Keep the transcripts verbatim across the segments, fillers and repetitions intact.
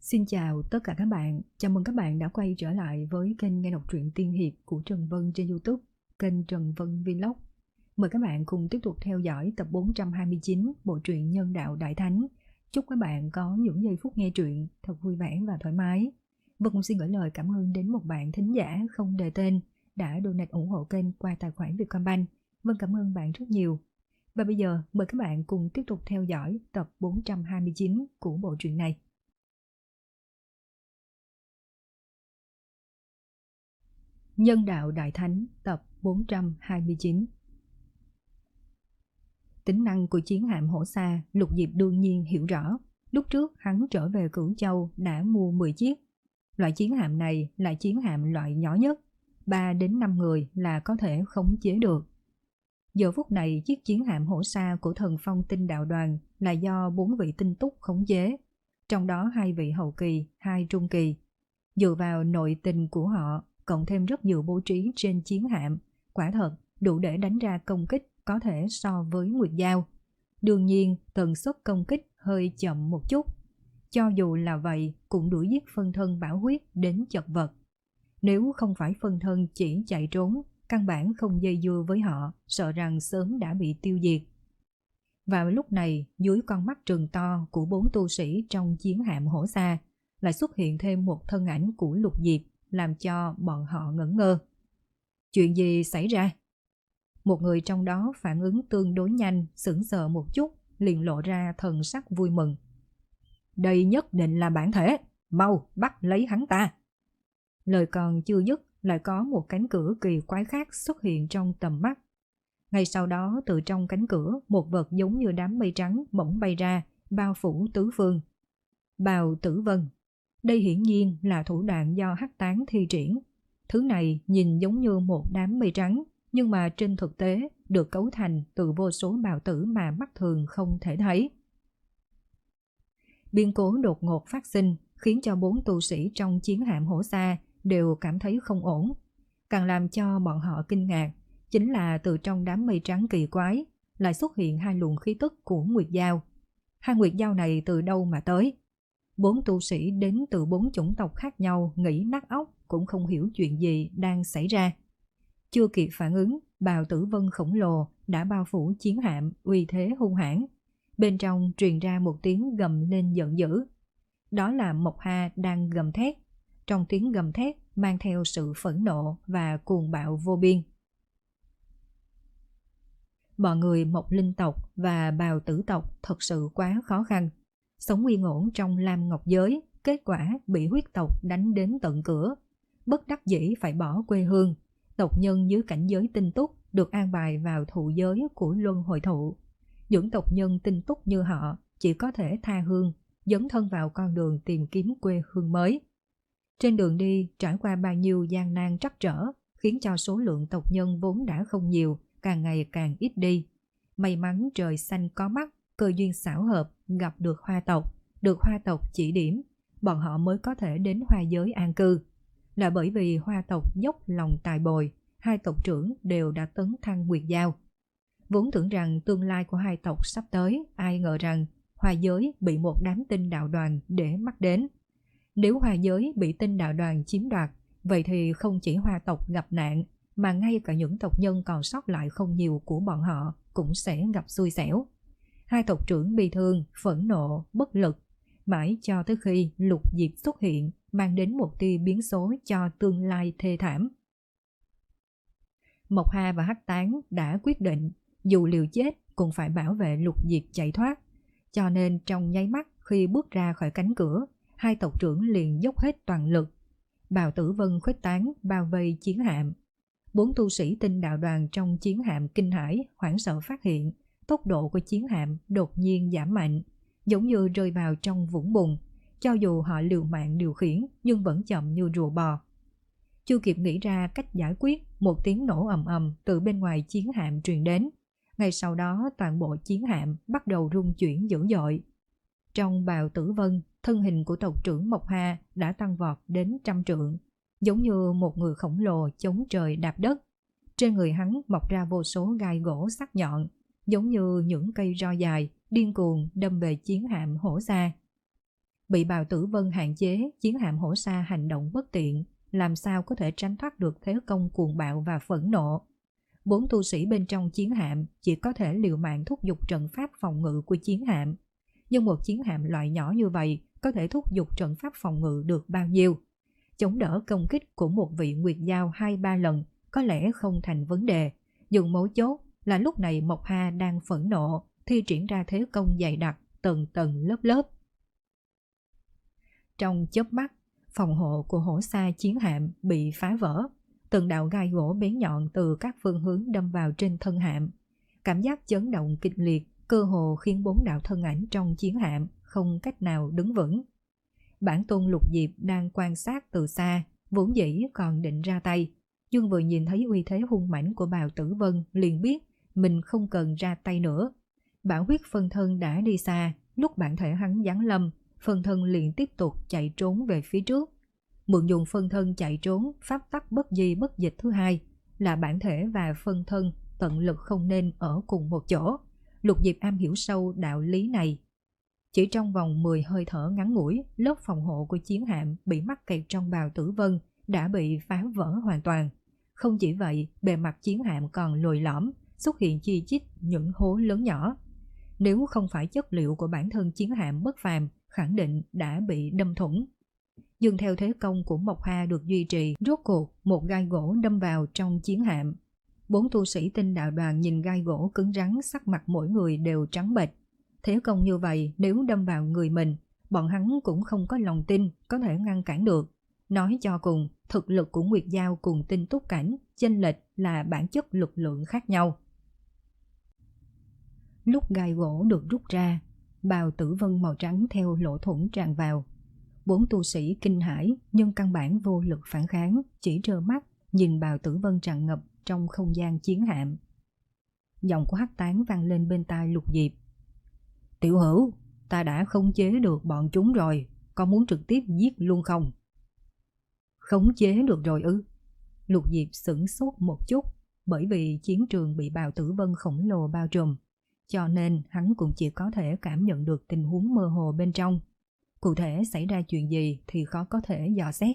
Xin chào tất cả các bạn, chào mừng các bạn đã quay trở lại với kênh nghe đọc truyện tiên hiệp của Trần Vân trên YouTube, kênh Trần Vân Vlog. Mời các bạn cùng tiếp tục theo dõi tập bốn trăm hai mươi chín bộ truyện Nhân Đạo Đại Thánh. Chúc các bạn có những giây phút nghe truyện thật vui vẻ và thoải mái. Vân cũng xin gửi lời cảm ơn đến một bạn thính giả không đề tên đã donate ủng hộ kênh qua tài khoản Vietcombank. Vân cảm ơn bạn rất nhiều. Và bây giờ mời các bạn cùng tiếp tục theo dõi tập bốn trăm hai mươi chín của bộ truyện này. Nhân Đạo Đại Thánh tập bốn trăm hai mươi chín. Tính năng của chiến hạm Hổ Sa, Lục Diệp đương nhiên hiểu rõ. Lúc trước hắn trở về Cửu Châu đã mua mười chiếc. Loại chiến hạm này là chiến hạm loại nhỏ nhất, ba đến năm người là có thể khống chế được. Giờ phút này chiếc chiến hạm Hổ Sa của Thần Phong Tinh Đạo Đoàn là do bốn vị tinh túc khống chế, trong đó hai vị hậu kỳ, hai trung kỳ. Dựa vào nội tình của họ, cộng thêm rất nhiều bố trí trên chiến hạm, quả thật đủ để đánh ra công kích có thể so với Nguyệt Giao. Đương nhiên, tần suất công kích hơi chậm một chút. Cho dù là vậy, cũng đuổi giết phân thân bảo huyết đến chật vật. Nếu không phải phân thân chỉ chạy trốn, căn bản không dây dưa với họ, sợ rằng sớm đã bị tiêu diệt. Và lúc này, dưới con mắt trừng to của bốn tu sĩ trong chiến hạm Hổ Sa, lại xuất hiện thêm một thân ảnh của Lục Diệp, làm cho bọn họ ngẩn ngơ. Chuyện gì xảy ra? Một người trong đó phản ứng tương đối nhanh, sững sờ một chút, liền lộ ra thần sắc vui mừng. Đây nhất định là bản thể, mau bắt lấy hắn ta. Lời còn chưa dứt, lại có một cánh cửa kỳ quái khác xuất hiện trong tầm mắt. Ngay sau đó, từ trong cánh cửa, một vật giống như đám mây trắng bỗng bay ra, bao phủ tứ phương. Bào Tử Vân. Đây hiển nhiên là thủ đoạn do Hắc Tán thi triển. Thứ này nhìn giống như một đám mây trắng, nhưng mà trên thực tế được cấu thành từ vô số bào tử mà mắt thường không thể thấy. Biến cố đột ngột phát sinh khiến cho bốn tu sĩ trong chiến hạm Hổ Sa đều cảm thấy không ổn. Càng làm cho bọn họ kinh ngạc chính là từ trong đám mây trắng kỳ quái lại xuất hiện hai luồng khí tức của Nguyệt Giao. Hai Nguyệt Giao này từ đâu mà tới? Bốn tu sĩ đến từ bốn chủng tộc khác nhau nghĩ nát óc cũng không hiểu chuyện gì đang xảy ra. Chưa kịp phản ứng, Bào Tử Vân khổng lồ đã bao phủ chiến hạm, uy thế hung hãn. Bên trong truyền ra một tiếng gầm lên giận dữ. Đó là Mộc Ha đang gầm thét. Trong tiếng gầm thét mang theo sự phẫn nộ và cuồng bạo vô biên. Bọn người Mộc Linh tộc và Bào Tử tộc thật sự quá khó khăn. Sống yên ổn trong Lam Ngọc giới, kết quả bị huyết tộc đánh đến tận cửa. Bất đắc dĩ phải bỏ quê hương. Tộc nhân dưới cảnh giới tinh túc được an bài vào thụ giới của luân hồi thụ. Những tộc nhân tinh túc như họ chỉ có thể tha hương, dấn thân vào con đường tìm kiếm quê hương mới. Trên đường đi trải qua bao nhiêu gian nan trắc trở, khiến cho số lượng tộc nhân vốn đã không nhiều, càng ngày càng ít đi. May mắn trời xanh có mắt, cơ duyên xảo hợp gặp được Hoa tộc, được Hoa tộc chỉ điểm, bọn họ mới có thể đến Hoa giới an cư. Là bởi vì Hoa tộc dốc lòng tài bồi, hai tộc trưởng đều đã tấn thăng Nguyệt Giao. Vốn tưởng rằng tương lai của hai tộc sắp tới, ai ngờ rằng Hoa giới bị một đám tinh đạo đoàn để mắt đến. Nếu Hoa giới bị tinh đạo đoàn chiếm đoạt, vậy thì không chỉ Hoa tộc gặp nạn, mà ngay cả những tộc nhân còn sót lại không nhiều của bọn họ cũng sẽ gặp xui xẻo. Hai tộc trưởng bi thương, phẫn nộ, bất lực, mãi cho tới khi Lục Diệp xuất hiện, mang đến một tia biến số cho tương lai thê thảm. Mộc Ha và Hắc Tán đã quyết định, dù liều chết cũng phải bảo vệ Lục Diệp chạy thoát. Cho nên trong nháy mắt khi bước ra khỏi cánh cửa, hai tộc trưởng liền dốc hết toàn lực. Bào Tử Vân khuếch tán bao vây chiến hạm. Bốn tu sĩ tinh đạo đoàn trong chiến hạm kinh hãi, hoảng sợ phát hiện tốc độ của chiến hạm đột nhiên giảm mạnh, giống như rơi vào trong vũng bùn. Cho dù họ liều mạng điều khiển nhưng vẫn chậm như rùa bò. Chưa kịp nghĩ ra cách giải quyết, một tiếng nổ ầm ầm từ bên ngoài chiến hạm truyền đến. Ngay sau đó toàn bộ chiến hạm bắt đầu rung chuyển dữ dội. Trong Bào Tử Vân, thân hình của tộc trưởng Mộc Ha đã tăng vọt đến trăm trượng, giống như một người khổng lồ chống trời đạp đất. Trên người hắn mọc ra vô số gai gỗ sắc nhọn, giống như những cây roi dài điên cuồng đâm về chiến hạm Hổ Sa. Bị Bào Tử Vân hạn chế, chiến hạm hổ sa hành động bất tiện, làm sao có thể tránh thoát được thế công cuồng bạo và phẫn nộ. Bốn tu sĩ bên trong chiến hạm chỉ có thể liều mạng thúc giục trận pháp phòng ngự của chiến hạm. Nhưng một chiến hạm loại nhỏ như vậy có thể thúc giục trận pháp phòng ngự được bao nhiêu? Chống đỡ công kích của một vị nguyệt giao hai ba lần có lẽ không thành vấn đề. Nhưng mấu chốt là lúc này Mộc Hà đang phẫn nộ, thi triển ra thế công dày đặc, tầng tầng lớp lớp. Trong chớp mắt, phòng hộ của hổ sa chiến hạm bị phá vỡ. Từng đạo gai gỗ bén nhọn từ các phương hướng đâm vào trên thân hạm. Cảm giác chấn động kịch liệt cơ hồ khiến bốn đạo thân ảnh trong chiến hạm không cách nào đứng vững. Bản tôn Lục Diệp đang quan sát từ xa, vốn dĩ còn định ra tay, nhưng vừa nhìn thấy uy thế hung mãnh của Bào Tử Vân liền biết mình không cần ra tay nữa. Bảo huyết phân thân đã đi xa, lúc bản thể hắn giáng lâm, phân thân liền tiếp tục chạy trốn về phía trước. Mượn dùng phân thân chạy trốn, pháp tắc bất di bất dịch thứ hai là bản thể và phân thân tận lực không nên ở cùng một chỗ. Lục Diệp am hiểu sâu đạo lý này. Chỉ trong vòng mười hơi thở ngắn ngủi, lớp phòng hộ của chiến hạm bị mắc kẹt trong Bào Tử Vân đã bị phá vỡ hoàn toàn. Không chỉ vậy, bề mặt chiến hạm còn lồi lõm, xuất hiện chi chít những hố lớn nhỏ. Nếu không phải chất liệu của bản thân chiến hạm bất phàm, khẳng định đã bị đâm thủng. Nhưng theo thế công của Mộc Hà được duy trì, rốt cuộc một gai gỗ đâm vào trong chiến hạm. Bốn tu sĩ Tinh Đạo Đoàn nhìn gai gỗ cứng rắn, sắc mặt mỗi người đều trắng bệch. Thế công như vậy nếu đâm vào người mình, bọn hắn cũng không có lòng tin có thể ngăn cản được. Nói cho cùng, thực lực của Nguyệt Giao cùng Tinh Túc Cảnh chênh lệch là bản chất lực lượng khác nhau. Lúc gai gỗ được rút ra, Bào Tử Vân màu trắng theo lỗ thủng tràn vào. Bốn tu sĩ kinh hãi nhưng căn bản vô lực phản kháng, chỉ trơ mắt nhìn Bào Tử Vân tràn ngập trong không gian chiến hạm. Giọng của Hắc Tán vang lên bên tai Lục Diệp. Tiểu Hữu, ta đã khống chế được bọn chúng rồi, con muốn trực tiếp giết luôn không? Khống chế được rồi ư? Lục Diệp sửng sốt một chút, bởi vì chiến trường bị Bào Tử Vân khổng lồ bao trùm, cho nên hắn cũng chỉ có thể cảm nhận được tình huống mơ hồ bên trong. Cụ thể xảy ra chuyện gì thì khó có thể dò xét.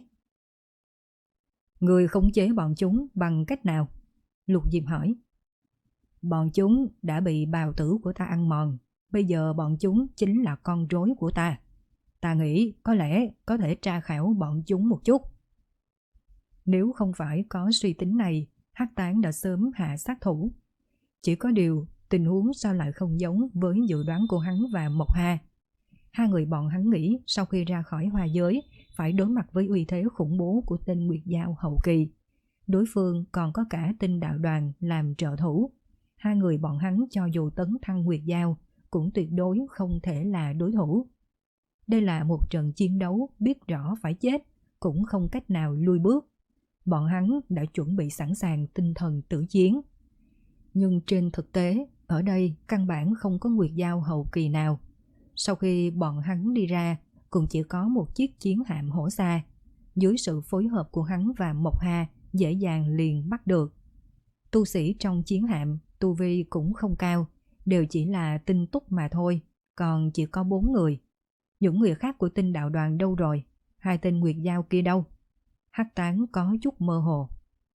Người khống chế bọn chúng bằng cách nào? Lục Diệp hỏi. Bọn chúng đã bị bào tử của ta ăn mòn, bây giờ bọn chúng chính là con rối của ta. Ta nghĩ có lẽ có thể tra khảo bọn chúng một chút. Nếu không phải có suy tính này, Hắc Tán đã sớm hạ sát thủ. Chỉ có điều, tình huống sao lại không giống với dự đoán của hắn và Mộc Hà. Hai người bọn hắn nghĩ sau khi ra khỏi hoa giới phải đối mặt với uy thế khủng bố của tên Nguyệt Giao hậu kỳ. Đối phương còn có cả Tinh Đạo Đoàn làm trợ thủ. Hai người bọn hắn cho dù tấn thăng Nguyệt Giao cũng tuyệt đối không thể là đối thủ. Đây là một trận chiến đấu biết rõ phải chết, cũng không cách nào lui bước. Bọn hắn đã chuẩn bị sẵn sàng tinh thần tử chiến. Nhưng trên thực tế, ở đây căn bản không có Nguyệt Giao hậu kỳ nào. Sau khi bọn hắn đi ra, cũng chỉ có một chiếc chiến hạm hổ sa. Dưới sự phối hợp của hắn và Mộc Hà, dễ dàng liền bắt được. Tu sĩ trong chiến hạm, tu vi cũng không cao, đều chỉ là tinh túc mà thôi, còn chỉ có bốn người. Những người khác của Tinh Đạo Đoàn đâu rồi? Hai tên Nguyệt Giao kia đâu? Hắc Tán có chút mơ hồ.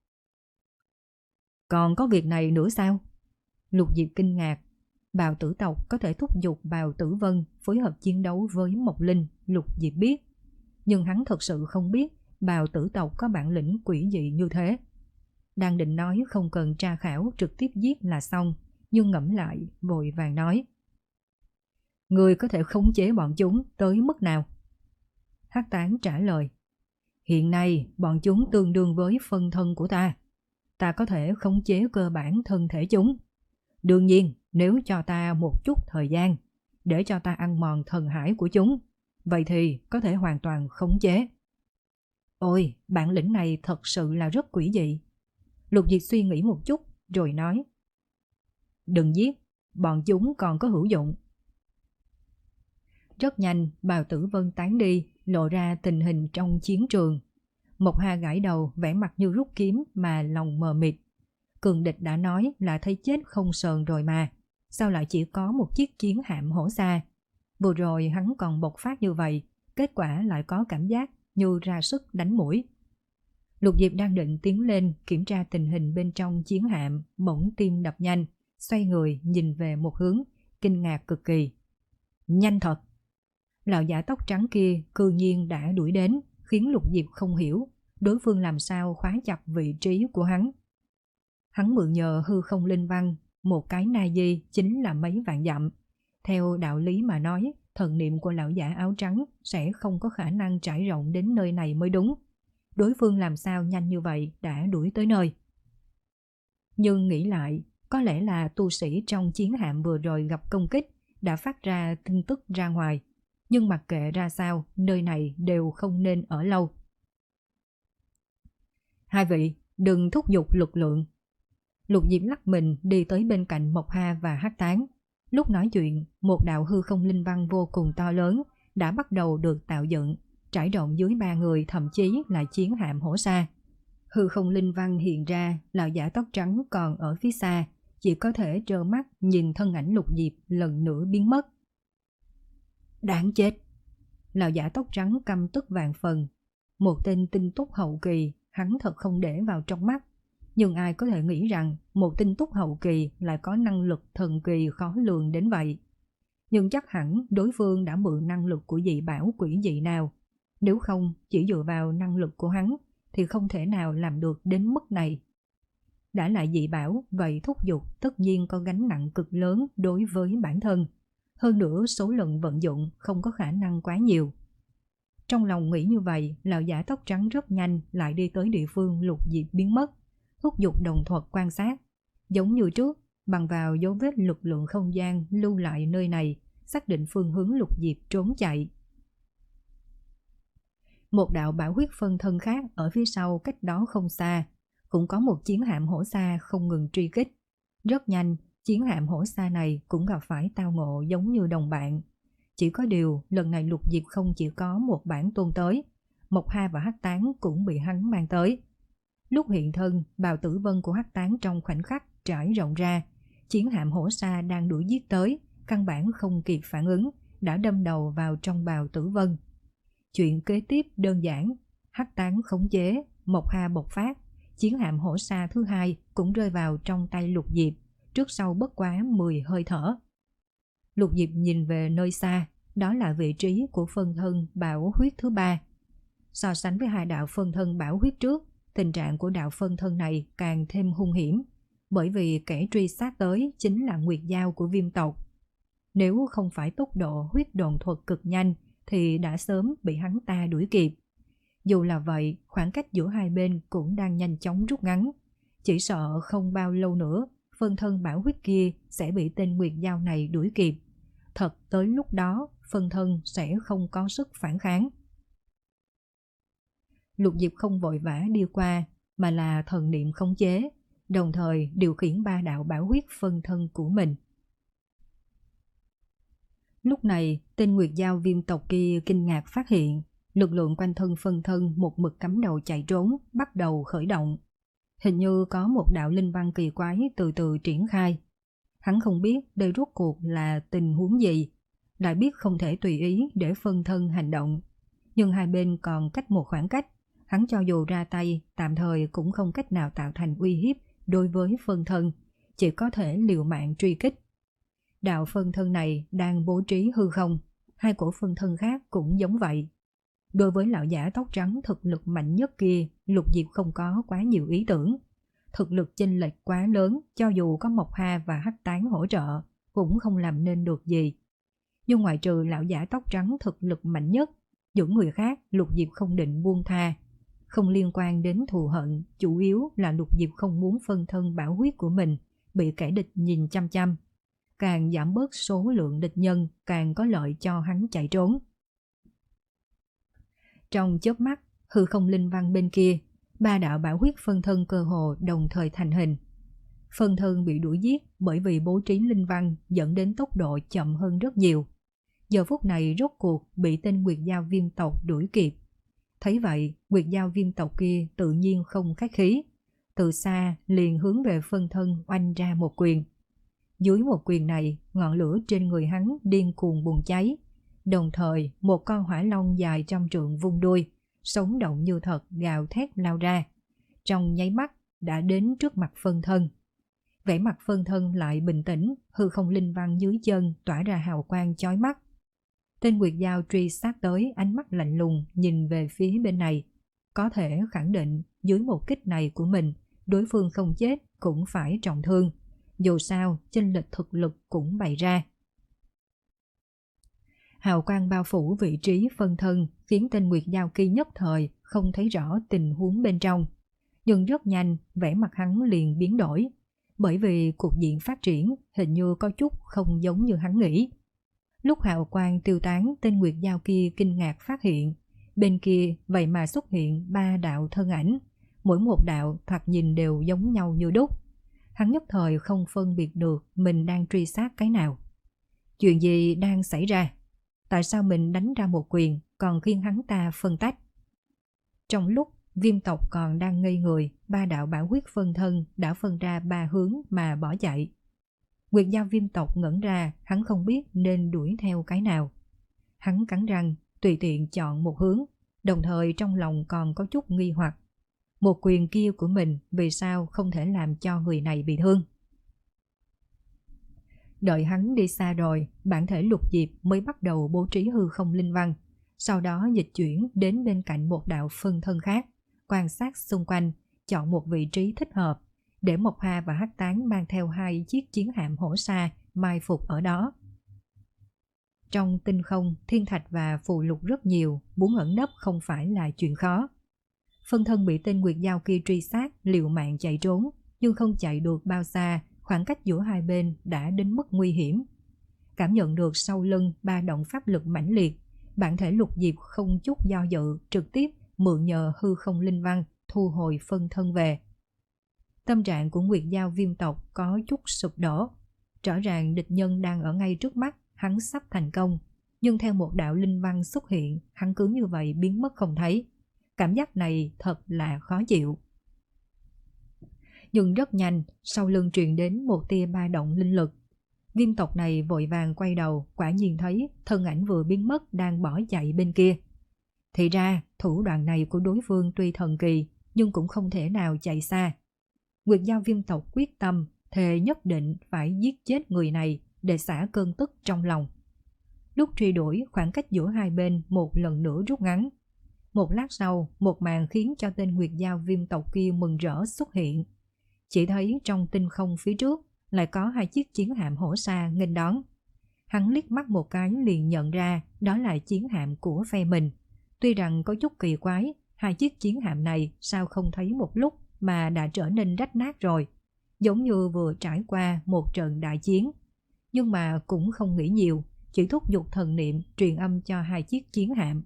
Còn có việc này nữa sao? Lục Diệp kinh ngạc. Bào tử tộc có thể thúc giục Bào Tử Vân phối hợp chiến đấu với Mộc Linh, Lục Diệp biết. Nhưng hắn thật sự không biết Bào tử tộc có bản lĩnh quỷ dị như thế. Đang định nói không cần tra khảo trực tiếp giết là xong, nhưng ngẫm lại vội vàng nói. Người có thể khống chế bọn chúng tới mức nào? Hắc Tán trả lời. Hiện nay bọn chúng tương đương với phân thân của ta. Ta có thể khống chế cơ bản thân thể chúng. Đương nhiên, nếu cho ta một chút thời gian để cho ta ăn mòn thần hải của chúng, vậy thì có thể hoàn toàn khống chế. Ôi, bản lĩnh này thật sự là rất quỷ dị. Lục Diệp suy nghĩ một chút rồi nói. Đừng giết, bọn chúng còn có hữu dụng. Rất nhanh, Bào Tử Vân tán đi, lộ ra tình hình trong chiến trường. Mộc Hà gãi đầu, vẻ mặt như rút kiếm mà lòng mờ mịt. Cường địch đã nói là thấy chết không sờn rồi mà, sao lại chỉ có một chiếc chiến hạm hổ sa? Vừa rồi hắn còn bộc phát như vậy, kết quả lại có cảm giác như ra sức đánh mũi. Lục Diệp đang định tiến lên kiểm tra tình hình bên trong chiến hạm, bỗng tim đập nhanh, xoay người nhìn về một hướng, kinh ngạc cực kỳ. Nhanh thật! Lão giả tóc trắng kia cư nhiên đã đuổi đến, khiến Lục Diệp không hiểu đối phương làm sao khóa chặt vị trí của hắn. Hắn mượn nhờ hư không linh văn, một cái na di chính là mấy vạn dặm. Theo đạo lý mà nói, thần niệm của lão giả áo trắng sẽ không có khả năng trải rộng đến nơi này mới đúng. Đối phương làm sao nhanh như vậy đã đuổi tới nơi. Nhưng nghĩ lại, có lẽ là tu sĩ trong chiến hạm vừa rồi gặp công kích đã phát ra tin tức ra ngoài. Nhưng mặc kệ ra sao, nơi này đều không nên ở lâu. Hai vị, đừng thúc giục lực lượng. Lục Diệp lắc mình đi tới bên cạnh Mộc Ha và Hắc Tán. Lúc nói chuyện, một đạo hư không linh văn vô cùng to lớn đã bắt đầu được tạo dựng, trải rộng dưới ba người, thậm chí là chiến hạm hổ sa. Hư không linh văn hiện ra, lão giả tóc trắng còn ở phía xa, chỉ có thể trơ mắt nhìn thân ảnh Lục Diệp lần nữa biến mất. Đáng chết! Lão giả tóc trắng căm tức vạn phần. Một tên tinh túc hậu kỳ, hắn thật không để vào trong mắt. Nhưng ai có thể nghĩ rằng một tinh túc hậu kỳ lại có năng lực thần kỳ khó lường đến vậy. Nhưng chắc hẳn đối phương đã mượn năng lực của dị bảo quỷ dị nào. Nếu không, chỉ dựa vào năng lực của hắn thì không thể nào làm được đến mức này. Đã lại dị bảo, vậy thúc giục tất nhiên có gánh nặng cực lớn đối với bản thân. Hơn nữa số lần vận dụng không có khả năng quá nhiều. Trong lòng nghĩ như vậy, lão giả tóc trắng rất nhanh lại đi tới địa phương Lục Diệp biến mất, thúc giục đồng thuật quan sát. Giống như trước, bằng vào dấu vết lực lượng không gian lưu lại nơi này, xác định phương hướng Lục Diệp trốn chạy. Một đạo bảo huyết phân thân khác ở phía sau cách đó không xa, cũng có một chiến hạm hổ sa không ngừng truy kích. Rất nhanh, chiến hạm hổ sa này cũng gặp phải tao ngộ giống như đồng bạn. Chỉ có điều, lần này Lục Diệp không chỉ có một bản tôn tới, Mộc Ha và Hắc Tán cũng bị hắn mang tới. Lúc hiện thân, bào tử vân của Hắc Tán trong khoảnh khắc trải rộng ra, chiến hạm hổ sa đang đuổi giết tới, căn bản không kịp phản ứng, đã đâm đầu vào trong bào tử vân. Chuyện kế tiếp đơn giản, Hắc Tán khống chế, Mộc Ha bộc phát, chiến hạm hổ sa thứ hai cũng rơi vào trong tay Lục Diệp, trước sau bất quá mười hơi thở. Lục Diệp nhìn về nơi xa, đó là vị trí của phân thân bảo huyết thứ ba. So sánh với hai đạo phân thân bảo huyết trước, tình trạng của đạo phân thân này càng thêm hung hiểm, bởi vì kẻ truy sát tới chính là Nguyệt Dao của Viêm tộc. Nếu không phải tốc độ huyết độn thuật cực nhanh thì đã sớm bị hắn ta đuổi kịp. Dù là vậy, khoảng cách giữa hai bên cũng đang nhanh chóng rút ngắn. Chỉ sợ không bao lâu nữa, phân thân bảo huyết kia sẽ bị tên Nguyệt Dao này đuổi kịp. Thật tới lúc đó, phân thân sẽ không có sức phản kháng. Lục Diệp không vội vã đi qua, mà là thần niệm khống chế, đồng thời điều khiển ba đạo bảo huyết phân thân của mình. Lúc này, tên Nguyệt Dao Viêm tộc kia kinh ngạc phát hiện, lực lượng quanh thân phân thân một mực cắm đầu chạy trốn, bắt đầu khởi động. Hình như có một đạo linh văn kỳ quái từ từ triển khai. Hắn không biết đây rốt cuộc là tình huống gì, lại biết không thể tùy ý để phân thân hành động. Nhưng hai bên còn cách một khoảng cách, hắn cho dù ra tay tạm thời cũng không cách nào tạo thành uy hiếp đối với phân thân, chỉ có thể liều mạng truy kích. Đạo phân thân này đang bố trí hư không, hai cổ phân thân khác cũng giống vậy. Đối với lão giả tóc trắng thực lực mạnh nhất kia, Lục Diệp không có quá nhiều ý tưởng. Thực lực chênh lệch quá lớn, cho dù có Mộc Ha và Hắc Tán hỗ trợ, cũng không làm nên được gì. Nhưng ngoại trừ lão giả tóc trắng thực lực mạnh nhất, những người khác Lục Diệp không định buông tha. Không liên quan đến thù hận, chủ yếu là Lục Diệp không muốn phân thân bảo huyết của mình bị kẻ địch nhìn chăm chăm. Càng giảm bớt số lượng địch nhân, càng có lợi cho hắn chạy trốn. Trong chớp mắt, hư không linh văn bên kia, ba đạo bảo huyết phân thân cơ hồ đồng thời thành hình. Phân thân bị đuổi giết bởi vì bố trí linh văn dẫn đến tốc độ chậm hơn rất nhiều. Giờ phút này rốt cuộc bị tên Nguyệt Dao Viêm tộc đuổi kịp. Thấy vậy, Nguyệt Dao Viêm tộc kia tự nhiên không khách khí. Từ xa liền hướng về phân thân oanh ra một quyền. Dưới một quyền này, ngọn lửa trên người hắn điên cuồng bùng cháy. đồng thời một con hỏa long dài trăm trượng vung đuôi, sống động như thật gào thét lao ra. Trong nháy mắt đã đến trước mặt phân thân. Vẻ mặt phân thân lại bình tĩnh, hư không linh văn dưới chân tỏa ra hào quang chói mắt. Tên Nguyệt Dao truy sát tới, ánh mắt lạnh lùng nhìn về phía bên này. Có thể khẳng định dưới một kích này của mình, đối phương không chết cũng phải trọng thương. Dù sao, chênh lệch thực lực cũng bày ra. Hào quang bao phủ vị trí phân thân khiến tên Nguyệt Dao kia nhất thời không thấy rõ tình huống bên trong. Nhưng rất nhanh, vẻ mặt hắn liền biến đổi. Bởi vì cục diện phát triển hình như có chút không giống như hắn nghĩ. Lúc hào quang tiêu tán, tên Nguyệt Dao kia kinh ngạc phát hiện. Bên kia vậy mà xuất hiện ba đạo thân ảnh. Mỗi một đạo thoạt nhìn đều giống nhau như đúc. Hắn nhất thời không phân biệt được mình đang truy sát cái nào. Chuyện gì đang xảy ra? Tại sao mình đánh ra một quyền còn khiến hắn ta phân tách? Trong lúc Viêm tộc còn đang ngây người, ba đạo bảo huyết phân thân đã phân ra ba hướng mà bỏ chạy. Nguyệt Dao Viêm tộc ngẩn ra, hắn không biết nên đuổi theo cái nào. Hắn cắn răng, tùy tiện chọn một hướng, đồng thời trong lòng còn có chút nghi hoặc. Một quyền kia của mình vì sao không thể làm cho người này bị thương? Đợi hắn đi xa rồi, bản thể Lục Diệp mới bắt đầu bố trí hư không linh văn. Sau đó dịch chuyển đến bên cạnh một đạo phân thân khác, quan sát xung quanh, chọn một vị trí thích hợp, để Mộc Hà và Hắc Tán mang theo hai chiếc chiến hạm hổ sa mai phục ở đó. Trong tinh không, thiên thạch và phù lục rất nhiều, muốn ẩn nấp không phải là chuyện khó. Phân thân bị tên Nguyệt Dao kia truy sát, liều mạng chạy trốn, nhưng không chạy được bao xa, khoảng cách giữa hai bên đã đến mức nguy hiểm. Cảm nhận được sau lưng ba động pháp lực mãnh liệt, bản thể Lục Diệp không chút do dự, trực tiếp mượn nhờ hư không linh văn thu hồi phân thân về. Tâm trạng của Nguyệt Dao Viêm tộc có chút sụp đổ. Rõ ràng địch nhân đang ở ngay trước mắt, hắn sắp thành công, nhưng theo một đạo linh văn xuất hiện, hắn cứ như vậy biến mất không thấy. Cảm giác này thật là khó chịu. Nhưng rất nhanh, sau lưng truyền đến một tia ba động linh lực. Viêm tộc này vội vàng quay đầu, quả nhiên thấy thân ảnh vừa biến mất đang bỏ chạy bên kia. Thì ra, thủ đoạn này của đối phương tuy thần kỳ, nhưng cũng không thể nào chạy xa. Nguyệt Dao Viêm tộc quyết tâm, thề nhất định phải giết chết người này để xả cơn tức trong lòng. Lúc truy đuổi, khoảng cách giữa hai bên một lần nữa rút ngắn. Một lát sau, một màn khiến cho tên Nguyệt Dao Viêm tộc kia mừng rỡ xuất hiện. Chỉ thấy trong tinh không phía trước lại có hai chiếc chiến hạm hổ sa nghênh đón. Hắn liếc mắt một cái liền nhận ra đó là chiến hạm của phe mình. Tuy rằng có chút kỳ quái, hai chiếc chiến hạm này sao không thấy một lúc mà đã trở nên rách nát rồi, giống như vừa trải qua một trận đại chiến. Nhưng mà cũng không nghĩ nhiều, chỉ thúc giục thần niệm truyền âm cho hai chiếc chiến hạm.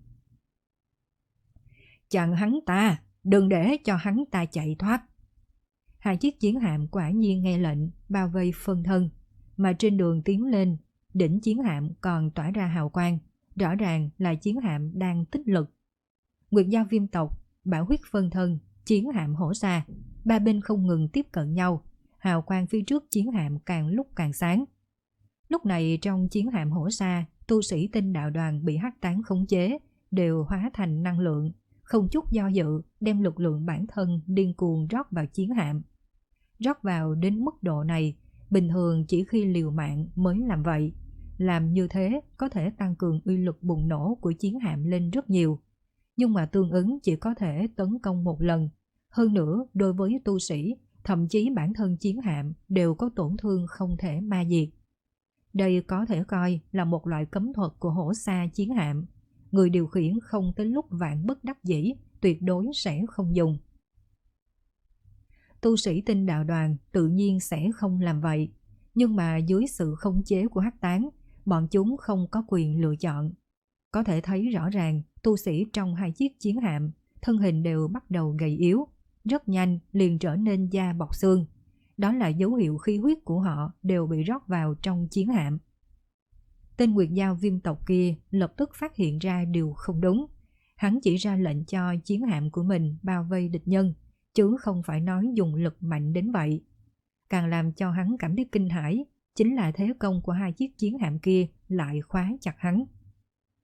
Chặn hắn ta, đừng để cho hắn ta chạy thoát. Hai chiếc chiến hạm quả nhiên nghe lệnh, bao vây phân thân, mà trên đường tiến lên, đỉnh chiến hạm còn tỏa ra hào quang, rõ ràng là chiến hạm đang tích lực. Nguyệt Dao Viêm tộc, bảo huyết phân thân, chiến hạm hổ sa, ba bên không ngừng tiếp cận nhau, hào quang phía trước chiến hạm càng lúc càng sáng. Lúc này trong chiến hạm hổ sa, tu sĩ tinh đạo đoàn bị Hắc Tán khống chế, đều hóa thành năng lượng, không chút do dự đem lực lượng bản thân điên cuồng rót vào chiến hạm. Rót vào đến mức độ này, bình thường chỉ khi liều mạng mới làm vậy. Làm như thế có thể tăng cường uy lực bùng nổ của chiến hạm lên rất nhiều, nhưng mà tương ứng chỉ có thể tấn công một lần. Hơn nữa, đối với tu sĩ, thậm chí bản thân chiến hạm đều có tổn thương không thể ma diệt. Đây có thể coi là một loại cấm thuật của hổ sa chiến hạm. Người điều khiển không tới lúc vạn bất đắc dĩ, tuyệt đối sẽ không dùng. Tu sĩ tinh đạo đoàn tự nhiên sẽ không làm vậy, nhưng mà dưới sự khống chế của Hắc Tán, bọn chúng không có quyền lựa chọn. Có thể thấy rõ ràng, tu sĩ trong hai chiếc chiến hạm, thân hình đều bắt đầu gầy yếu, rất nhanh liền trở nên da bọc xương. Đó là dấu hiệu khí huyết của họ đều bị rót vào trong chiến hạm. Tên Nguyệt Dao Viêm tộc kia lập tức phát hiện ra điều không đúng. Hắn chỉ ra lệnh cho chiến hạm của mình bao vây địch nhân, chứ không phải nói dùng lực mạnh đến vậy. Càng làm cho hắn cảm thấy kinh hãi chính là thế công của hai chiếc chiến hạm kia lại khóa chặt hắn.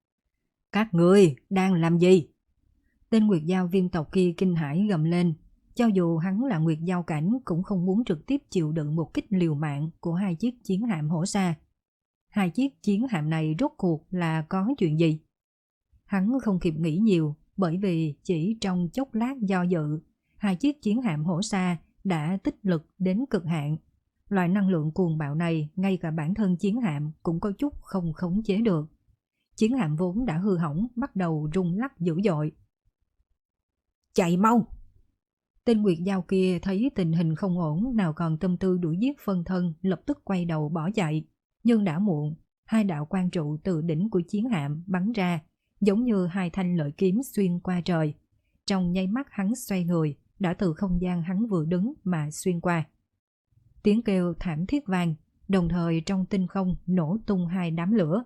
Các ngươi đang làm gì? Tên Nguyệt Dao Viêm tộc kia kinh hãi gầm lên. Cho dù hắn là Nguyệt Dao cảnh cũng không muốn trực tiếp chịu đựng một kích liều mạng của hai chiếc chiến hạm hổ sa. Hai chiếc chiến hạm này rốt cuộc là có chuyện gì? Hắn không kịp nghĩ nhiều, bởi vì chỉ trong chốc lát do dự, hai chiếc chiến hạm hổ sa đã tích lực đến cực hạn. Loại năng lượng cuồng bạo này ngay cả bản thân chiến hạm cũng có chút không khống chế được. Chiến hạm vốn đã hư hỏng bắt đầu rung lắc dữ dội. Chạy mau! Tên Nguyệt Dao kia thấy tình hình không ổn, nào còn tâm tư đuổi giết phân thân, lập tức quay đầu bỏ chạy. Nhưng đã muộn, hai đạo quang trụ từ đỉnh của chiến hạm bắn ra, giống như hai thanh lợi kiếm xuyên qua trời. Trong nháy mắt hắn xoay người, đã từ không gian hắn vừa đứng mà xuyên qua. Tiếng kêu thảm thiết vang, đồng thời trong tinh không nổ tung hai đám lửa.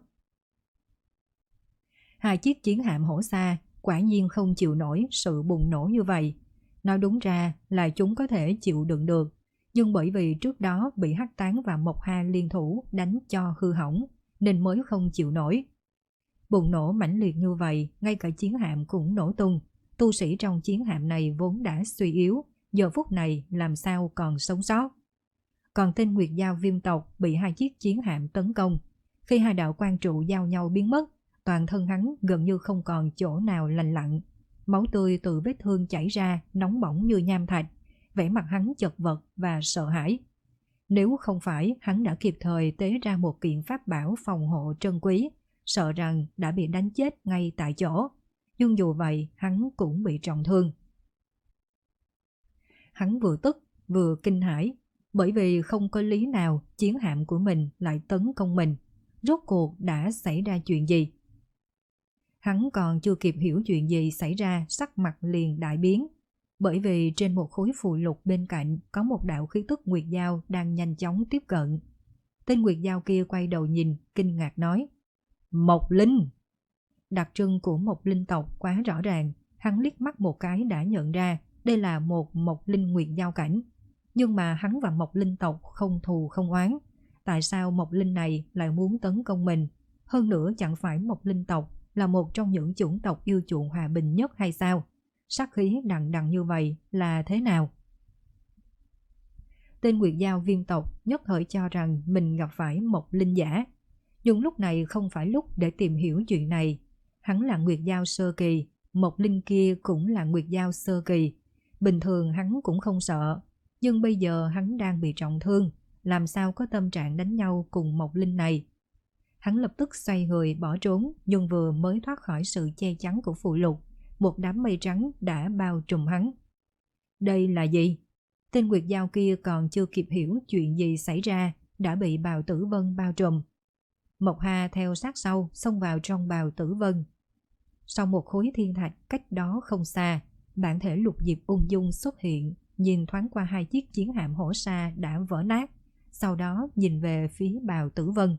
Hai chiếc chiến hạm hổ sa quả nhiên không chịu nổi sự bùng nổ như vậy. Nói đúng ra là chúng có thể chịu đựng được, nhưng bởi vì trước đó bị Hắc Tán và Mộc Ha liên thủ đánh cho hư hỏng, nên mới không chịu nổi. Bùng nổ mãnh liệt như vậy, ngay cả chiến hạm cũng nổ tung. Tu sĩ trong chiến hạm này vốn đã suy yếu, giờ phút này làm sao còn sống sót. Còn tên Nguyệt Dao Viêm tộc bị hai chiếc chiến hạm tấn công. Khi hai đạo quang trụ giao nhau biến mất, toàn thân hắn gần như không còn chỗ nào lành lặn. Máu tươi từ vết thương chảy ra, nóng bỏng như nham thạch, vẻ mặt hắn chật vật và sợ hãi. Nếu không phải hắn đã kịp thời tế ra một kiện pháp bảo phòng hộ trân quý, sợ rằng đã bị đánh chết ngay tại chỗ. Nhưng dù vậy, hắn cũng bị trọng thương. Hắn vừa tức, vừa kinh hãi, bởi vì không có lý nào chiến hạm của mình lại tấn công mình. Rốt cuộc đã xảy ra chuyện gì? Hắn còn chưa kịp hiểu chuyện gì xảy ra, sắc mặt liền đại biến. Bởi vì trên một khối phù lục bên cạnh có một đạo khí tức Nguyệt Dao đang nhanh chóng tiếp cận. Tên Nguyệt Dao kia quay đầu nhìn, kinh ngạc nói: Mộc Linh! Đặc trưng của Mộc Linh tộc quá rõ ràng, hắn liếc mắt một cái đã nhận ra đây là một Mộc Linh Nguyệt Dao cảnh. Nhưng mà hắn và Mộc Linh tộc không thù không oán. Tại sao Mộc Linh này lại muốn tấn công mình? Hơn nữa chẳng phải Mộc Linh tộc là một trong những chủng tộc yêu chuộng hòa bình nhất hay sao? Sát khí đằng đằng như vậy là thế nào? Tên Nguyệt Dao Viêm tộc nhất thời cho rằng mình gặp phải Mộc Linh giả. Nhưng lúc này không phải lúc để tìm hiểu chuyện này. Hắn là Nguyệt Dao sơ kỳ, Mộc Linh kia cũng là Nguyệt Dao sơ kỳ. Bình thường hắn cũng không sợ, nhưng bây giờ hắn đang bị trọng thương, làm sao có tâm trạng đánh nhau cùng Mộc Linh này. Hắn lập tức xoay người bỏ trốn, nhưng vừa mới thoát khỏi sự che chắn của phù lục, một đám mây trắng đã bao trùm hắn. Đây là gì? Tên Nguyệt Dao kia còn chưa kịp hiểu chuyện gì xảy ra, đã bị bào tử vân bao trùm. Mộc Ha theo sát sau, xông vào trong bào tử vân. Sau một khối thiên thạch cách đó không xa, bản thể Lục Diệp ung dung xuất hiện, nhìn thoáng qua hai chiếc chiến hạm hổ sa đã vỡ nát, sau đó nhìn về phía bào tử vân.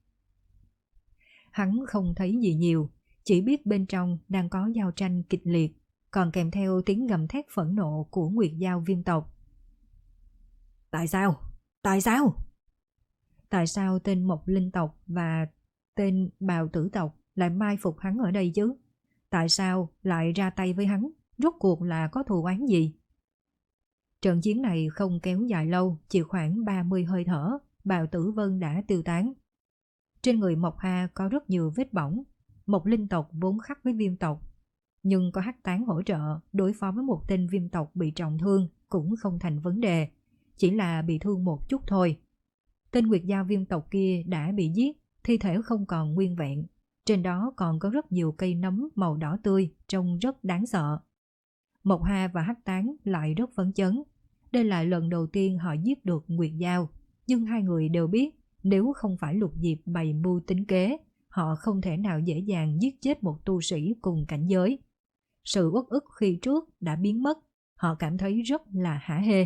Hắn không thấy gì nhiều, chỉ biết bên trong đang có giao tranh kịch liệt, còn kèm theo tiếng gầm thét phẫn nộ của Nguyệt Dao Viêm tộc. Tại sao? Tại sao? Tại sao tên Mộc Linh tộc và tên Bào Tử tộc lại mai phục hắn ở đây chứ? Tại sao lại ra tay với hắn? Rốt cuộc là có thù oán gì? Trận chiến này không kéo dài lâu, chỉ khoảng ba mươi hơi thở, Bào Tử Vân đã tiêu tán. Trên người Mộc Ha có rất nhiều vết bỏng. Mộc Linh tộc vốn khắc với Viêm tộc, nhưng có Hắc Tán hỗ trợ, đối phó với một tên Viêm tộc bị trọng thương cũng không thành vấn đề, chỉ là bị thương một chút thôi. Tên Nguyệt Dao Viêm tộc kia đã bị giết, thi thể không còn nguyên vẹn. Trên đó còn có rất nhiều cây nấm màu đỏ tươi, trông rất đáng sợ. Mộc Ha và Hắc Tán lại rất phấn chấn. Đây là lần đầu tiên họ giết được Nguyệt Dao, nhưng hai người đều biết nếu không phải Lục Diệp bày mưu tính kế, họ không thể nào dễ dàng giết chết một tu sĩ cùng cảnh giới. Sự uất ức khi trước đã biến mất, họ cảm thấy rất là hả hê.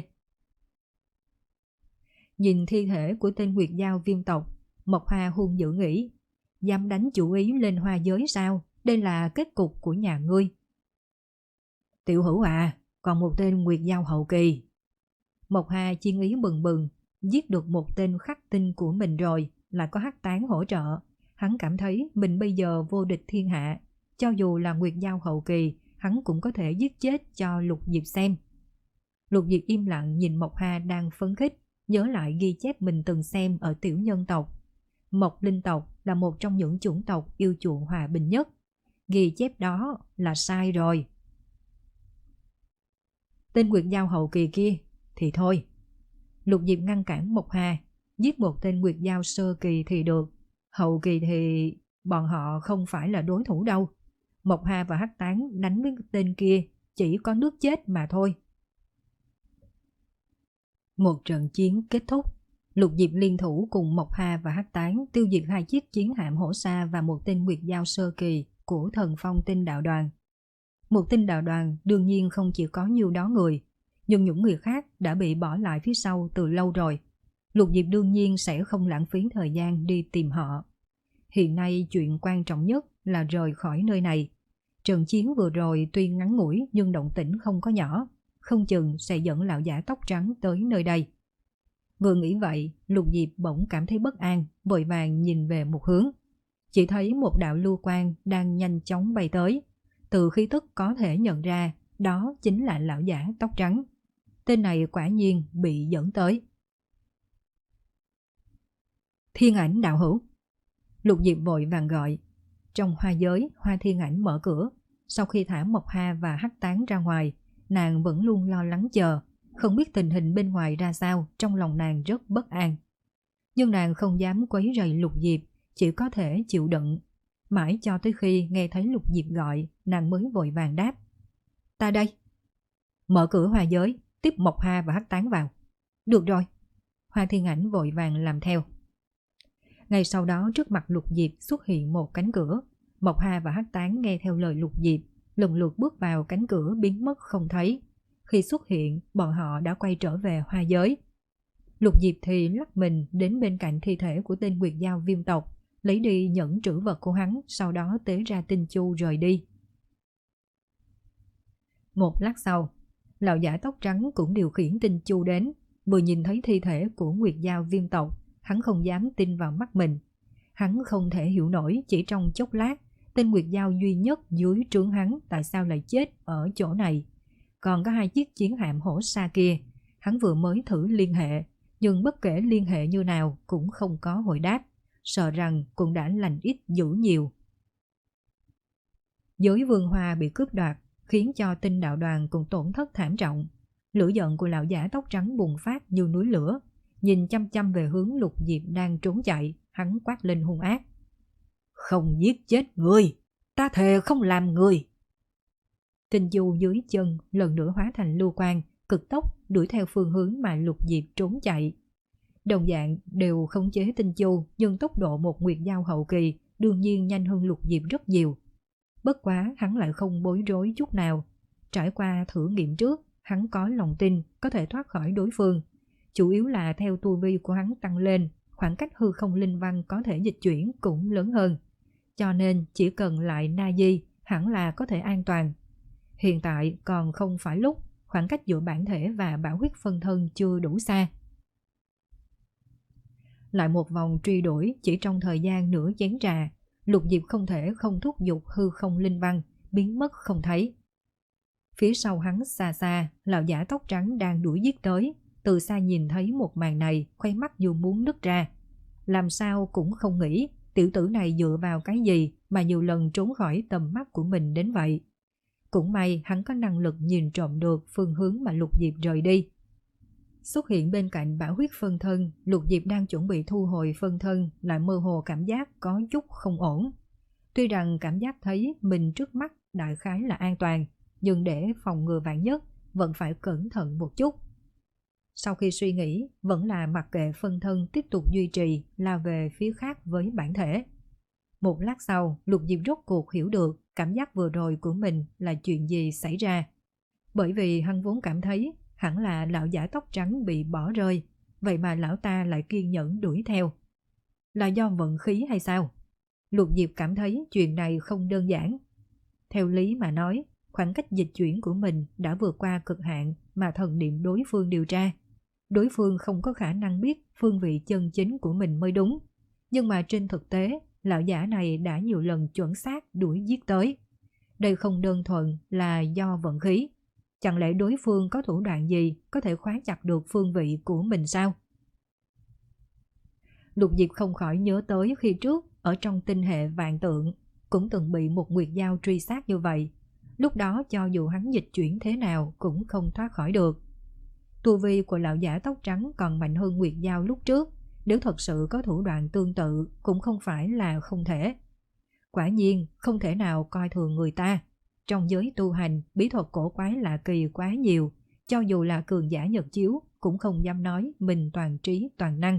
Nhìn thi thể của tên Nguyệt Dao Viêm tộc, Mộc Ha hung dữ nghĩ, dám đánh chủ ý lên hoa giới sao? Đây là kết cục của nhà ngươi. Tiểu Hữu à, còn một tên Nguyệt Dao hậu kỳ. Mộc Ha chiên ý bừng bừng, giết được một tên khắc tinh của mình rồi, lại có Hắc Tán hỗ trợ. Hắn cảm thấy mình bây giờ vô địch thiên hạ. cho dù là Nguyệt Giao hậu kỳ, hắn cũng có thể giết chết cho Lục Diệp xem. Lục Diệp im lặng nhìn Mộc Hà đang phấn khích, nhớ lại ghi chép mình từng xem ở tiểu nhân tộc. Mộc Linh tộc là một trong những chủng tộc yêu chuộng hòa bình nhất. Ghi chép đó là sai rồi. Tên Nguyệt Giao hậu kỳ kia thì thôi. Lục Diệp ngăn cản Mộc Hà. Giết một tên Nguyệt Giao sơ kỳ thì được, hậu kỳ thì bọn họ không phải là đối thủ đâu. Mộc Hà và Hắc Tán đánh với tên kia chỉ có nước chết mà thôi. Một trận chiến kết thúc, Lục Diệp liên thủ cùng Mộc Hà và Hắc Tán tiêu diệt hai chiếc chiến hạm hổ sa và một tên Nguyệt Giao sơ kỳ của Thần Phong tinh đạo đoàn. Một tinh đạo đoàn đương nhiên không chỉ có nhiều đó người, nhưng những người khác đã bị bỏ lại phía sau từ lâu rồi. Lục Diệp đương nhiên sẽ không lãng phí thời gian đi tìm họ. Hiện nay chuyện quan trọng nhất là rời khỏi nơi này. Trận chiến vừa rồi tuy ngắn ngủi nhưng động tĩnh không có nhỏ, không chừng sẽ dẫn lão giả tóc trắng tới nơi đây. Vừa nghĩ vậy, Lục Diệp bỗng cảm thấy bất an, vội vàng nhìn về một hướng. Chỉ thấy một đạo lưu quang đang nhanh chóng bay tới. Từ khí tức có thể nhận ra, đó chính là lão giả tóc trắng. Tên này quả nhiên bị dẫn tới. Thiên Ảnh đạo hữu. Lục Diệp vội vàng gọi. Trong hoa giới, Hoa Thiên Ảnh mở cửa. Sau khi thả Mộc Hà và Hắc Tán ra ngoài, nàng vẫn luôn lo lắng chờ, không biết tình hình bên ngoài ra sao, trong lòng nàng rất bất an. Nhưng nàng không dám quấy rầy Lục Diệp, chỉ có thể chịu đựng. Mãi cho tới khi nghe thấy Lục Diệp gọi, nàng mới vội vàng đáp. Ta đây. Mở cửa hoa giới, tiếp Mộc Hà và Hắc Tán vào. Được rồi. Hoa Thiên Ảnh vội vàng làm theo. Ngay sau đó trước mặt Lục Diệp xuất hiện một cánh cửa. Mộc Hà và Hắc Tán nghe theo lời Lục Diệp, lần lượt bước vào cánh cửa biến mất không thấy. Khi xuất hiện, bọn họ đã quay trở về hoa giới. Lục Diệp thì lắc mình đến bên cạnh thi thể của tên Nguyệt Giao viêm tộc, lấy đi nhẫn trữ vật của hắn, sau đó tế ra tinh chu rời đi. Một lát sau, lão giả tóc trắng cũng điều khiển tinh chu đến. Vừa nhìn thấy thi thể của Nguyệt Giao viêm tộc, hắn không dám tin vào mắt mình. Hắn không thể hiểu nổi chỉ trong chốc lát, tên Nguyệt Giao duy nhất dưới trướng hắn tại sao lại chết ở chỗ này. Còn có hai chiếc chiến hạm hổ sa kia, hắn vừa mới thử liên hệ, nhưng bất kể liên hệ như nào cũng không có hồi đáp, sợ rằng cũng đã lành ít dữ nhiều. Giới vương hoa bị cướp đoạt, khiến cho tinh đạo đoàn cũng tổn thất thảm trọng. Lửa giận của lão giả tóc trắng bùng phát như núi lửa, nhìn chăm chăm về hướng Lục Diệp đang trốn chạy, hắn quát lên hung ác. Không giết chết người, ta thề không làm người. Tinh du dưới chân lần nữa hóa thành lưu quang, cực tốc đuổi theo phương hướng mà Lục Diệp trốn chạy. Đồng dạng đều khống chế tinh du, nhưng tốc độ một Nguyệt Giao hậu kỳ đương nhiên nhanh hơn Lục Diệp rất nhiều. Bất quá hắn lại không bối rối chút nào. Trải qua thử nghiệm trước, hắn có lòng tin có thể thoát khỏi đối phương. Chủ yếu là theo tu vi của hắn tăng lên, khoảng cách hư không linh văn có thể dịch chuyển cũng lớn hơn. Cho nên chỉ cần lại na di, hẳn là có thể an toàn. Hiện tại còn không phải lúc, khoảng cách giữa bản thể và bảo huyết phân thân chưa đủ xa. Lại một vòng truy đuổi chỉ trong thời gian nửa chén trà, Lục Diệp không thể không thúc giục hư không linh văn, biến mất không thấy. Phía sau hắn xa xa, lão giả tóc trắng đang đuổi giết tới, từ xa nhìn thấy một màn này, khoe mắt dù muốn nứt ra. Làm sao cũng không nghĩ, tiểu tử này dựa vào cái gì mà nhiều lần trốn khỏi tầm mắt của mình đến vậy. Cũng may hắn có năng lực nhìn trộm được phương hướng mà Lục Diệp rời đi. Xuất hiện bên cạnh bảo huyết phân thân, Lục Diệp đang chuẩn bị thu hồi phân thân, lại mơ hồ cảm giác có chút không ổn. Tuy rằng cảm giác thấy mình trước mắt đại khái là an toàn, nhưng để phòng ngừa vạn nhất, vẫn phải cẩn thận một chút. Sau khi suy nghĩ, vẫn là mặc kệ phân thân tiếp tục duy trì, lao về phía khác với bản thể. Một lát sau, Lục Diệp rốt cuộc hiểu được cảm giác vừa rồi của mình là chuyện gì xảy ra. Bởi vì hắn vốn cảm thấy hẳn là lão giả tóc trắng bị bỏ rơi, vậy mà lão ta lại kiên nhẫn đuổi theo. Là do vận khí hay sao? Lục Diệp cảm thấy chuyện này không đơn giản. Theo lý mà nói, khoảng cách dịch chuyển của mình đã vượt qua cực hạn mà thần niệm đối phương điều tra. Đối phương không có khả năng biết phương vị chân chính của mình mới đúng. Nhưng mà trên thực tế, lão giả này đã nhiều lần chuẩn xác đuổi giết tới. Đây không đơn thuần là do vận khí. Chẳng lẽ đối phương có thủ đoạn gì có thể khóa chặt được phương vị của mình sao? Lục Diệp không khỏi nhớ tới khi trước ở trong tinh hệ vạn tượng cũng từng bị một nguyệt dao truy sát như vậy. Lúc đó cho dù hắn dịch chuyển thế nào cũng không thoát khỏi được. Tu vi của lão giả tóc trắng còn mạnh hơn nguyệt dao lúc trước, nếu thật sự có thủ đoạn tương tự cũng không phải là không thể. Quả nhiên không thể nào coi thường người ta. Trong giới tu hành, bí thuật cổ quái lạ kỳ quá nhiều, cho dù là cường giả nhật chiếu cũng không dám nói mình toàn trí toàn năng.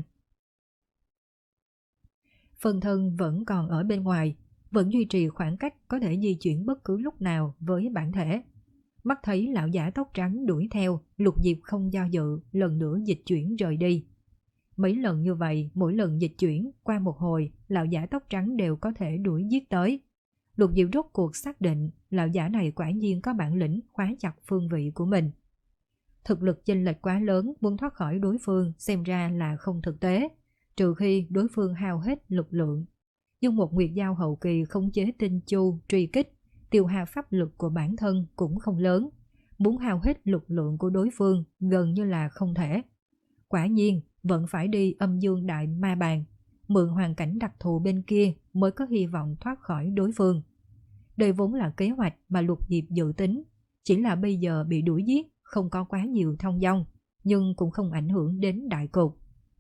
Phân thân vẫn còn ở bên ngoài, vẫn duy trì khoảng cách có thể di chuyển bất cứ lúc nào với bản thể. Mắt thấy lão giả tóc trắng đuổi theo, Lục Diệp không do dự, lần nữa dịch chuyển rời đi. Mấy lần như vậy, mỗi lần dịch chuyển, qua một hồi, lão giả tóc trắng đều có thể đuổi giết tới. Lục Diệp rốt cuộc xác định, lão giả này quả nhiên có bản lĩnh khóa chặt phương vị của mình. Thực lực chênh lệch quá lớn, muốn thoát khỏi đối phương xem ra là không thực tế, trừ khi đối phương hao hết lực lượng. Nhưng một nguyệt dao hậu kỳ khống chế tinh chu, truy kích, tiêu hao pháp lực của bản thân cũng không lớn. Muốn hao hết lực lượng của đối phương gần như là không thể. Quả nhiên, vẫn phải đi âm dương đại ma bàn, mượn hoàn cảnh đặc thù bên kia mới có hy vọng thoát khỏi đối phương. Đây vốn là kế hoạch mà Lục Diệp dự tính, chỉ là bây giờ bị đuổi giết, không có quá nhiều thông dong, nhưng cũng không ảnh hưởng đến đại cục.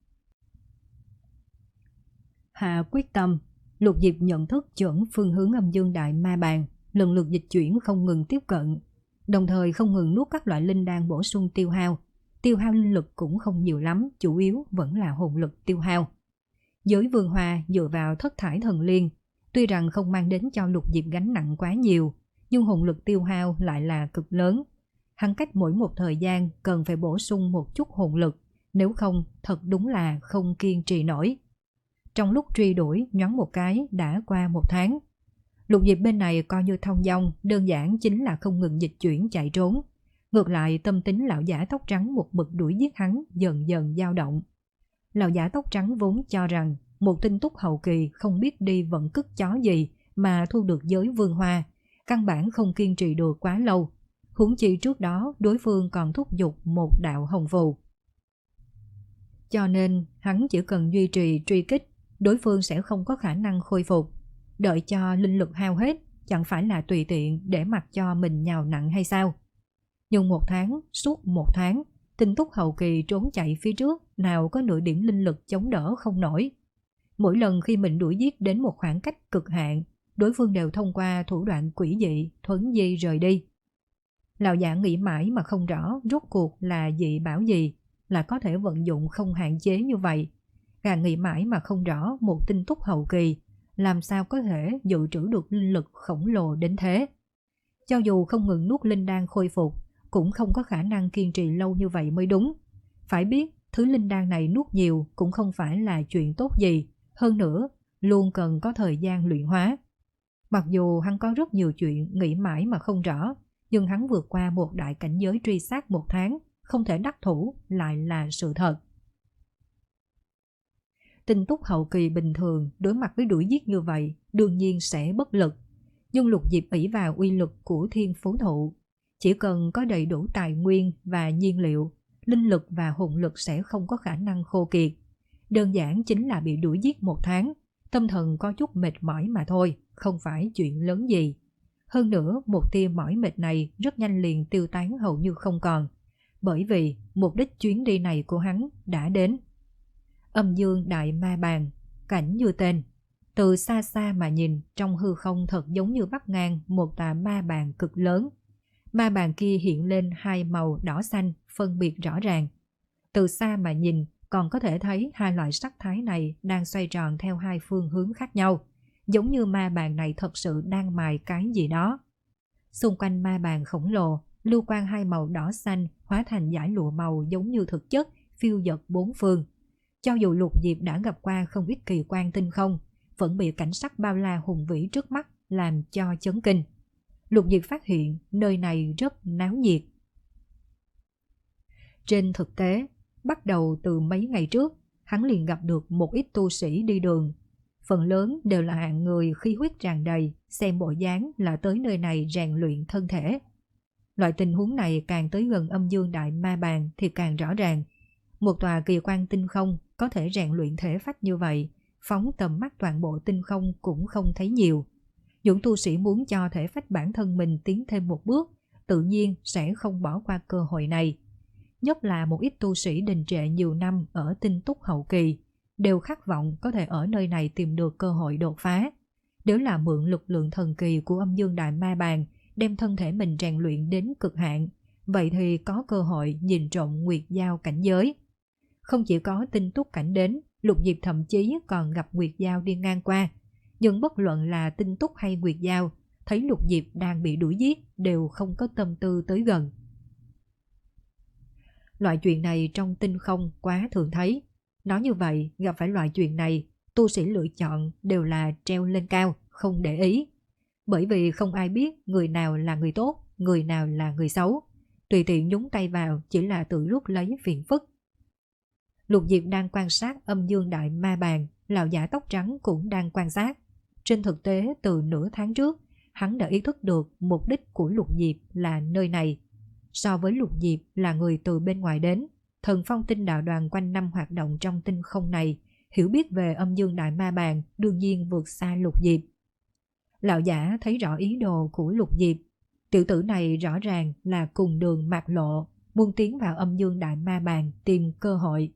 Hạ quyết tâm, Lục Diệp nhận thức chuẩn phương hướng âm dương đại ma bàn, lần lượt dịch chuyển không ngừng tiếp cận, đồng thời không ngừng nuốt các loại linh đan bổ sung tiêu hao. Tiêu hao linh lực cũng không nhiều lắm, chủ yếu vẫn là hồn lực tiêu hao. Giới Vương Hoa dựa vào thất thải thần liên, tuy rằng không mang đến cho Lục Diệp gánh nặng quá nhiều, nhưng hồn lực tiêu hao lại là cực lớn. Hắn cách mỗi một thời gian cần phải bổ sung một chút hồn lực, nếu không thật đúng là không kiên trì nổi. Trong lúc truy đuổi nhoáng một cái đã qua một tháng. Lục Diệp bên này coi như thông dong, đơn giản chính là không ngừng dịch chuyển chạy trốn. Ngược lại tâm tính lão giả tóc trắng một mực đuổi giết hắn dần dần dao động. Lão giả tóc trắng vốn cho rằng một tinh túc hậu kỳ không biết đi vận cất chó gì mà thu được giới Vương Hoa, căn bản không kiên trì được quá lâu. Huống chi trước đó đối phương còn thúc giục một đạo hồng phù. Cho nên hắn chỉ cần duy trì truy kích, đối phương sẽ không có khả năng khôi phục. Đợi cho linh lực hao hết, chẳng phải là tùy tiện để mặc cho mình nhào nặng hay sao? Nhưng một tháng, suốt một tháng, tinh túc hậu kỳ trốn chạy phía trước, nào có nửa điểm linh lực chống đỡ không nổi. Mỗi lần khi mình đuổi giết đến một khoảng cách cực hạn, đối phương đều thông qua thủ đoạn quỷ dị, thuấn di rời đi. Lão giả nghĩ mãi mà không rõ rốt cuộc là dị bảo gì, là có thể vận dụng không hạn chế như vậy. Càng nghĩ mãi mà không rõ một tinh túc hậu kỳ, làm sao có thể dự trữ được linh lực khổng lồ đến thế. Cho dù không ngừng nuốt linh đan khôi phục, cũng không có khả năng kiên trì lâu như vậy mới đúng. Phải biết, thứ linh đan này nuốt nhiều cũng không phải là chuyện tốt gì, hơn nữa, luôn cần có thời gian luyện hóa. Mặc dù hắn có rất nhiều chuyện nghĩ mãi mà không rõ, nhưng hắn vượt qua một đại cảnh giới truy sát một tháng, không thể đắc thủ lại là sự thật. Tinh túc hậu kỳ bình thường đối mặt với đuổi giết như vậy đương nhiên sẽ bất lực, nhưng Lục Diệp ỷ vào uy lực của thiên phú thụ. Chỉ cần có đầy đủ tài nguyên và nhiên liệu, linh lực và hồn lực sẽ không có khả năng khô kiệt. Đơn giản chính là bị đuổi giết một tháng, tâm thần có chút mệt mỏi mà thôi, không phải chuyện lớn gì. Hơn nữa, một tia mỏi mệt này rất nhanh liền tiêu tán hầu như không còn, bởi vì mục đích chuyến đi này của hắn đã đến. Âm dương đại ma bàn, cảnh như tên. Từ xa xa mà nhìn, trong hư không thật giống như bắt ngang một tòa ma bàn cực lớn. Ma bàn kia hiện lên hai màu đỏ xanh, phân biệt rõ ràng. Từ xa mà nhìn, còn có thể thấy hai loại sắc thái này đang xoay tròn theo hai phương hướng khác nhau, giống như ma bàn này thật sự đang mài cái gì đó. Xung quanh ma bàn khổng lồ, lưu quang hai màu đỏ xanh hóa thành dải lụa màu giống như thực chất, phiêu dật bốn phương. Cho dù Lục Diệp đã gặp qua không ít kỳ quan tinh không, vẫn bị cảnh sắc bao la hùng vĩ trước mắt làm cho chấn kinh. Lục Diệp phát hiện nơi này rất náo nhiệt. Trên thực tế, bắt đầu từ mấy ngày trước, hắn liền gặp được một ít tu sĩ đi đường. phần lớn đều là hạng người khí huyết tràn đầy, xem bộ dáng là tới nơi này rèn luyện thân thể. Loại tình huống này càng tới gần âm dương đại ma bàn thì càng rõ ràng. Một tòa kỳ quan tinh không có thể rèn luyện thể phách như vậy, phóng tầm mắt toàn bộ tinh không cũng không thấy nhiều. Những tu sĩ muốn cho thể phách bản thân mình tiến thêm một bước, tự nhiên sẽ không bỏ qua cơ hội này. Nhất là một ít tu sĩ đình trệ nhiều năm ở tinh túc hậu kỳ, đều khát vọng có thể ở nơi này tìm được cơ hội đột phá. Nếu là mượn lực lượng thần kỳ của âm dương đại ma bàn, đem thân thể mình rèn luyện đến cực hạn, vậy thì có cơ hội nhìn trộm nguyệt giao cảnh giới. Không chỉ có tinh túc cảnh đến, Lục Diệp thậm chí còn gặp nguyệt giao đi ngang qua. Nhưng bất luận là tinh túc hay nguyệt giao, thấy Lục Diệp đang bị đuổi giết đều không có tâm tư tới gần. Loại chuyện này trong tinh không quá thường thấy. Nói như vậy, gặp phải loại chuyện này, tu sĩ lựa chọn đều là treo lên cao, không để ý. Bởi vì không ai biết người nào là người tốt, người nào là người xấu. Tùy tiện nhúng tay vào chỉ là tự rút lấy phiền phức. Lục Diệp đang quan sát âm dương đại ma bàn, lão giả tóc trắng cũng đang quan sát. Trên thực tế, từ nửa tháng trước, hắn đã ý thức được mục đích của Lục Diệp là nơi này. So với Lục Diệp là người từ bên ngoài đến, Thần Phong Tinh Đạo Đoàn quanh năm hoạt động trong tinh không này, hiểu biết về âm dương đại ma bàn đương nhiên vượt xa Lục Diệp. Lão giả thấy rõ ý đồ của Lục Diệp. Tiểu tử này rõ ràng là cùng đường mạc lộ, muốn tiến vào âm dương đại ma bàn tìm cơ hội.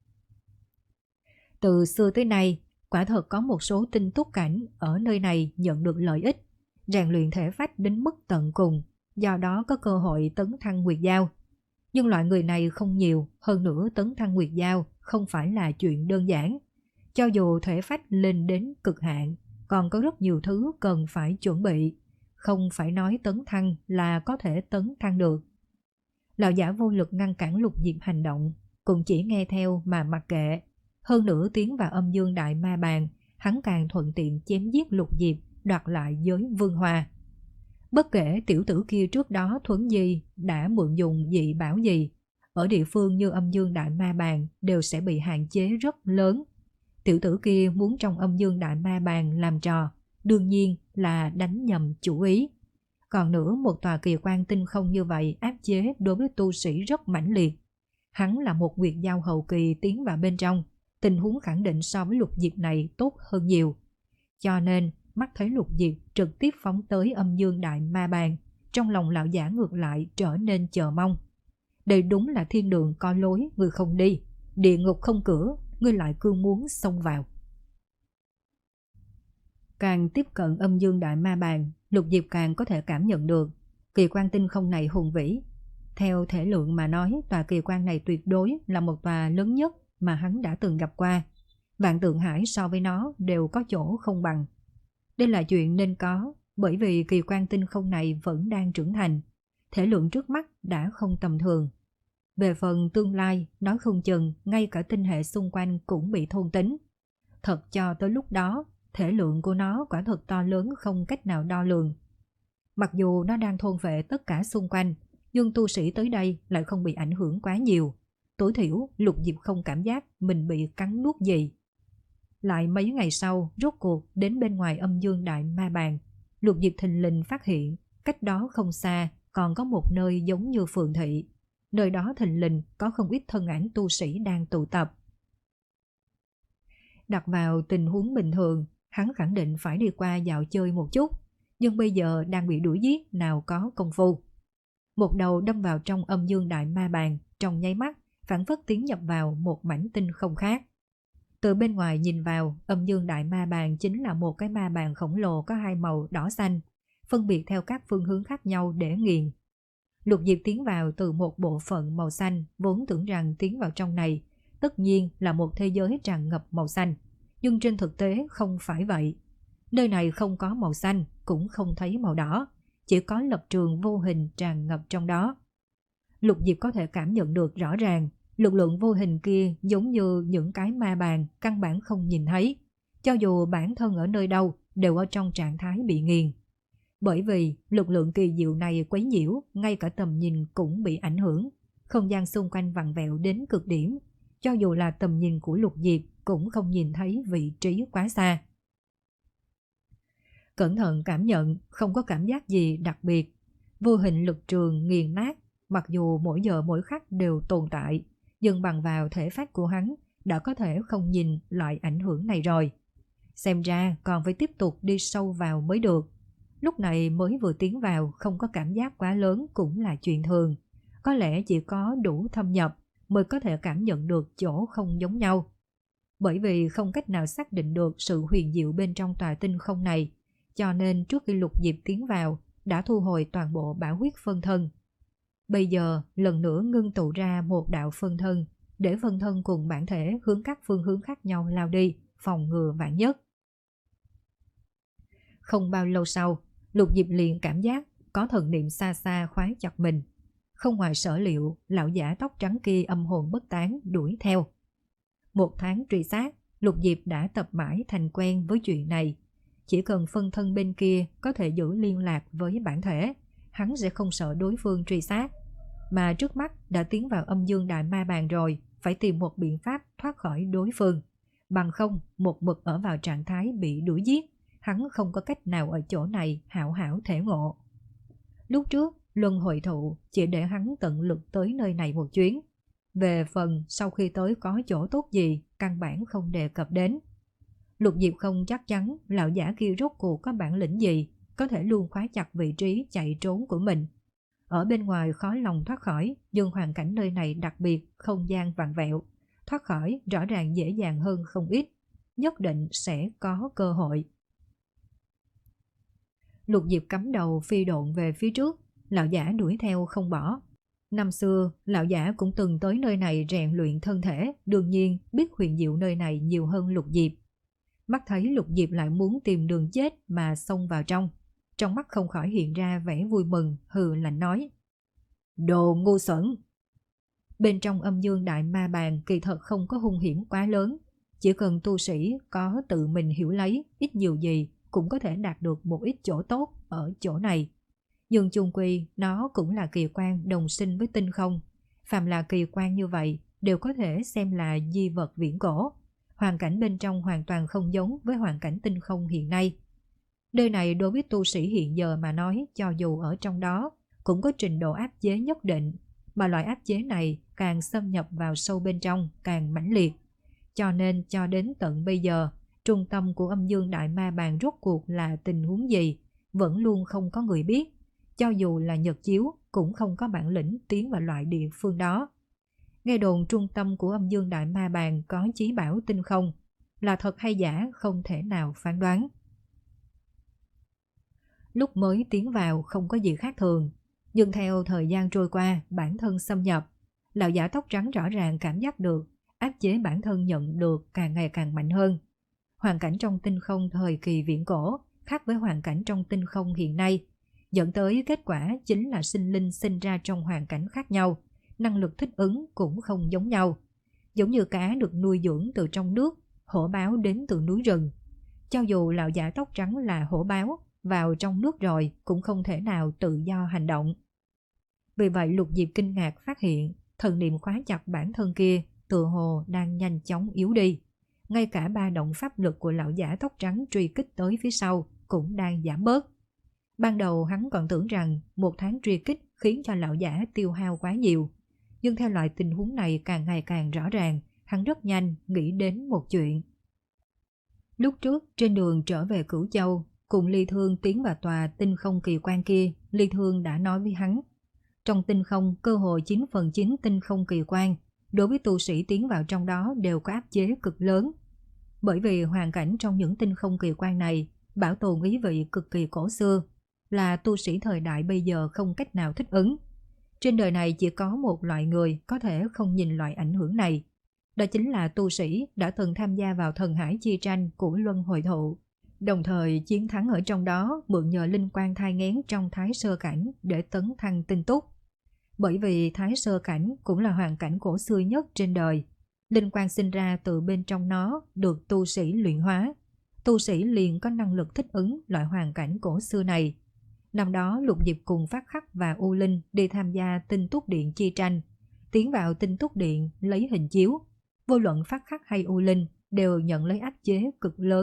Từ xưa tới nay, quả thật có một số tinh túc cảnh ở nơi này nhận được lợi ích, rèn luyện thể phách đến mức tận cùng, do đó có cơ hội tấn thăng nguyệt giao. Nhưng loại người này không nhiều, hơn nữa tấn thăng nguyệt giao không phải là chuyện đơn giản. Cho dù thể phách lên đến cực hạn, còn có rất nhiều thứ cần phải chuẩn bị, không phải nói tấn thăng là có thể tấn thăng được. Lão giả vô lực ngăn cản Lục Diệp hành động, cũng chỉ nghe theo mà mặc kệ. Hơn nữa tiến vào âm dương đại ma bàn, hắn càng thuận tiện chém giết Lục Diệp, đoạt lại giới vương hoa. Bất kể tiểu tử kia trước đó thuấn gì, đã mượn dùng dị bảo gì, ở địa phương như âm dương đại ma bàn đều sẽ bị hạn chế rất lớn. Tiểu tử kia muốn trong âm dương đại ma bàn làm trò, đương nhiên là đánh nhầm chủ ý. Còn nữa, một tòa kỳ quan tinh không như vậy áp chế đối với tu sĩ rất mãnh liệt. Hắn là một nguyệt giao hậu kỳ tiến vào bên trong, tình huống khẳng định so với Lục Diệp này tốt hơn nhiều. Cho nên, mắt thấy Lục Diệp trực tiếp phóng tới âm dương đại ma bàn, trong lòng lão giả ngược lại trở nên chờ mong. Đây đúng là thiên đường có lối người không đi, địa ngục không cửa, ngươi lại cứ muốn xông vào. Càng tiếp cận âm dương đại ma bàn, Lục Diệp càng có thể cảm nhận được kỳ quan tinh không này hùng vĩ. Theo thể lượng mà nói, tòa kỳ quan này tuyệt đối là một tòa lớn nhất mà hắn đã từng gặp qua. Vạn Tượng Hải so với nó đều có chỗ không bằng. Đây là chuyện nên có, bởi vì kỳ quan tinh không này vẫn đang trưởng thành. Thể lượng trước mắt đã không tầm thường. Về phần tương lai, nói không chừng ngay cả tinh hệ xung quanh cũng bị thôn tính. Thật cho tới lúc đó, thể lượng của nó quả thật to lớn không cách nào đo lường. Mặc dù nó đang thôn vệ tất cả xung quanh, nhưng tu sĩ tới đây lại không bị ảnh hưởng quá nhiều. Tối thiểu, Lục Diệp không cảm giác mình bị cắn nuốt gì. Lại mấy ngày sau, rốt cuộc đến bên ngoài âm dương đại ma bàn, Lục Diệp thình lình phát hiện cách đó không xa còn có một nơi giống như phường thị. Nơi đó thình lình có không ít thân ảnh tu sĩ đang tụ tập. Đặt vào tình huống bình thường, hắn khẳng định phải đi qua dạo chơi một chút, nhưng bây giờ đang bị đuổi giết nào có công phu. Một đầu đâm vào trong âm dương đại ma bàn, trong nháy mắt phản phất tiến nhập vào một mảnh tinh không khác. Từ bên ngoài nhìn vào, âm dương đại ma bàn chính là một cái ma bàn khổng lồ có hai màu đỏ xanh, phân biệt theo các phương hướng khác nhau để nghiền. Lục Diệp tiến vào từ một bộ phận màu xanh, vốn tưởng rằng tiến vào trong này tất nhiên là một thế giới tràn ngập màu xanh, nhưng trên thực tế không phải vậy. Nơi này không có màu xanh, cũng không thấy màu đỏ, chỉ có lập trường vô hình tràn ngập trong đó. Lục Diệp có thể cảm nhận được rõ ràng, lực lượng vô hình kia giống như những cái ma bàn căn bản không nhìn thấy, cho dù bản thân ở nơi đâu đều ở trong trạng thái bị nghiền. Bởi vì lực lượng kỳ diệu này quấy nhiễu, ngay cả tầm nhìn cũng bị ảnh hưởng, không gian xung quanh vặn vẹo đến cực điểm, cho dù là tầm nhìn của Lục Diệp cũng không nhìn thấy vị trí quá xa. Cẩn thận cảm nhận, không có cảm giác gì đặc biệt. Vô hình lực trường nghiền nát, mặc dù mỗi giờ mỗi khắc đều tồn tại, nhưng bằng vào thể phách của hắn đã có thể không nhìn loại ảnh hưởng này rồi. Xem ra còn phải tiếp tục đi sâu vào mới được. Lúc này mới vừa tiến vào không có cảm giác quá lớn cũng là chuyện thường. Có lẽ chỉ có đủ thâm nhập mới có thể cảm nhận được chỗ không giống nhau. Bởi vì không cách nào xác định được sự huyền diệu bên trong tòa tinh không này, cho nên trước khi Lục Diệp tiến vào đã thu hồi toàn bộ bảo huyết phân thân. Bây giờ lần nữa ngưng tụ ra một đạo phân thân, để phân thân cùng bản thể hướng các phương hướng khác nhau lao đi, phòng ngừa vạn nhất. Không bao lâu sau, Lục Diệp liền cảm giác có thần niệm xa xa khóa chặt mình. Không ngoài sở liệu, lão giả tóc trắng kia âm hồn bất tán đuổi theo. Một tháng truy sát, Lục Diệp đã tập mãi thành quen với chuyện này. Chỉ cần phân thân bên kia có thể giữ liên lạc với bản thể, hắn sẽ không sợ đối phương truy sát. Mà trước mắt đã tiến vào âm dương đại ma bàn rồi, phải tìm một biện pháp thoát khỏi đối phương. Bằng không, một mực ở vào trạng thái bị đuổi giết, hắn không có cách nào ở chỗ này hảo hảo thể ngộ. Lúc trước, luân hồi thụ chỉ để hắn tận lực tới nơi này một chuyến. Về phần sau khi tới có chỗ tốt gì, căn bản không đề cập đến. Lục Diệp không chắc chắn lão giả kia rốt cuộc có bản lĩnh gì, có thể luôn khóa chặt vị trí chạy trốn của mình. Ở bên ngoài khó lòng thoát khỏi, nhưng hoàn cảnh nơi này đặc biệt, không gian vặn vẹo. Thoát khỏi rõ ràng dễ dàng hơn không ít, nhất định sẽ có cơ hội. Lục Diệp cắm đầu phi độn về phía trước, lão giả đuổi theo không bỏ. Năm xưa, lão giả cũng từng tới nơi này rèn luyện thân thể, đương nhiên biết huyền diệu nơi này nhiều hơn Lục Diệp. Mắt thấy Lục Diệp lại muốn tìm đường chết mà xông vào trong. Trong mắt không khỏi hiện ra vẻ vui mừng, hừ lạnh nói: Đồ ngu xuẩn! Bên trong âm dương đại ma bàn kỳ thật không có hung hiểm quá lớn. Chỉ cần tu sĩ có tự mình hiểu lấy, ít nhiều gì cũng có thể đạt được một ít chỗ tốt ở chỗ này. Nhưng chung quy nó cũng là kỳ quan đồng sinh với tinh không. Phàm là kỳ quan như vậy đều có thể xem là di vật viễn cổ. Hoàn cảnh bên trong hoàn toàn không giống với hoàn cảnh tinh không hiện nay. Nơi này đối với tu sĩ hiện giờ mà nói, cho dù ở trong đó cũng có trình độ áp chế nhất định, mà loại áp chế này càng xâm nhập vào sâu bên trong càng mãnh liệt. Cho nên cho đến tận bây giờ, trung tâm của âm dương đại ma bàn rốt cuộc là tình huống gì vẫn luôn không có người biết. Cho dù là Nhật Chiếu cũng không có bản lĩnh tiến vào loại địa phương đó. Nghe đồn trung tâm của âm dương đại ma bàn có chí bảo tinh không, là thật hay giả không thể nào phán đoán. Lúc mới tiến vào không có gì khác thường, nhưng theo thời gian trôi qua bản thân xâm nhập, lão giả tóc trắng rõ ràng cảm giác được áp chế bản thân nhận được càng ngày càng mạnh hơn. Hoàn cảnh trong tinh không thời kỳ viễn cổ khác với hoàn cảnh trong tinh không hiện nay, dẫn tới kết quả chính là sinh linh sinh ra trong hoàn cảnh khác nhau, năng lực thích ứng cũng không giống nhau. Giống như cá được nuôi dưỡng từ trong nước, hổ báo đến từ núi rừng. Cho dù lão giả tóc trắng là hổ báo, vào trong nước rồi cũng không thể nào tự do hành động. Vì vậy Lục Diệp kinh ngạc phát hiện thần niệm khóa chặt bản thân kia tựa hồ đang nhanh chóng yếu đi. Ngay cả ba động pháp lực của lão giả tóc trắng truy kích tới phía sau cũng đang giảm bớt. Ban đầu hắn còn tưởng rằng một tháng truy kích khiến cho lão giả tiêu hao quá nhiều. Nhưng theo loại tình huống này càng ngày càng rõ ràng, hắn rất nhanh nghĩ đến một chuyện. Lúc trước trên đường trở về Cửu Châu, cùng Ly Thương tiến vào tòa tinh không kỳ quan kia, Ly Thương đã nói với hắn. Trong tinh không cơ hội chín phần chín tinh không kỳ quan, đối với tu sĩ tiến vào trong đó đều có áp chế cực lớn. Bởi vì hoàn cảnh trong những tinh không kỳ quan này bảo tồn ý vị cực kỳ cổ xưa, là tu sĩ thời đại bây giờ không cách nào thích ứng. Trên đời này chỉ có một loại người có thể không nhìn loại ảnh hưởng này. Đó chính là tu sĩ đã từng tham gia vào thần hải chi tranh của luân hồi thụ, đồng thời chiến thắng ở trong đó, mượn nhờ linh quan thai nghén trong thái sơ cảnh để tấn thăng tinh túc. Bởi vì thái sơ cảnh cũng là hoàn cảnh cổ xưa nhất trên đời, linh quan sinh ra từ bên trong nó được tu sĩ luyện hóa. Tu sĩ liền có năng lực thích ứng loại hoàn cảnh cổ xưa này. Năm đó Lục Diệp cùng Phát Khắc và U Linh đi tham gia tinh túc điện chi tranh. Tiến vào tinh túc điện lấy hình chiếu, vô luận Phát Khắc hay U Linh đều nhận lấy áp chế cực lớn,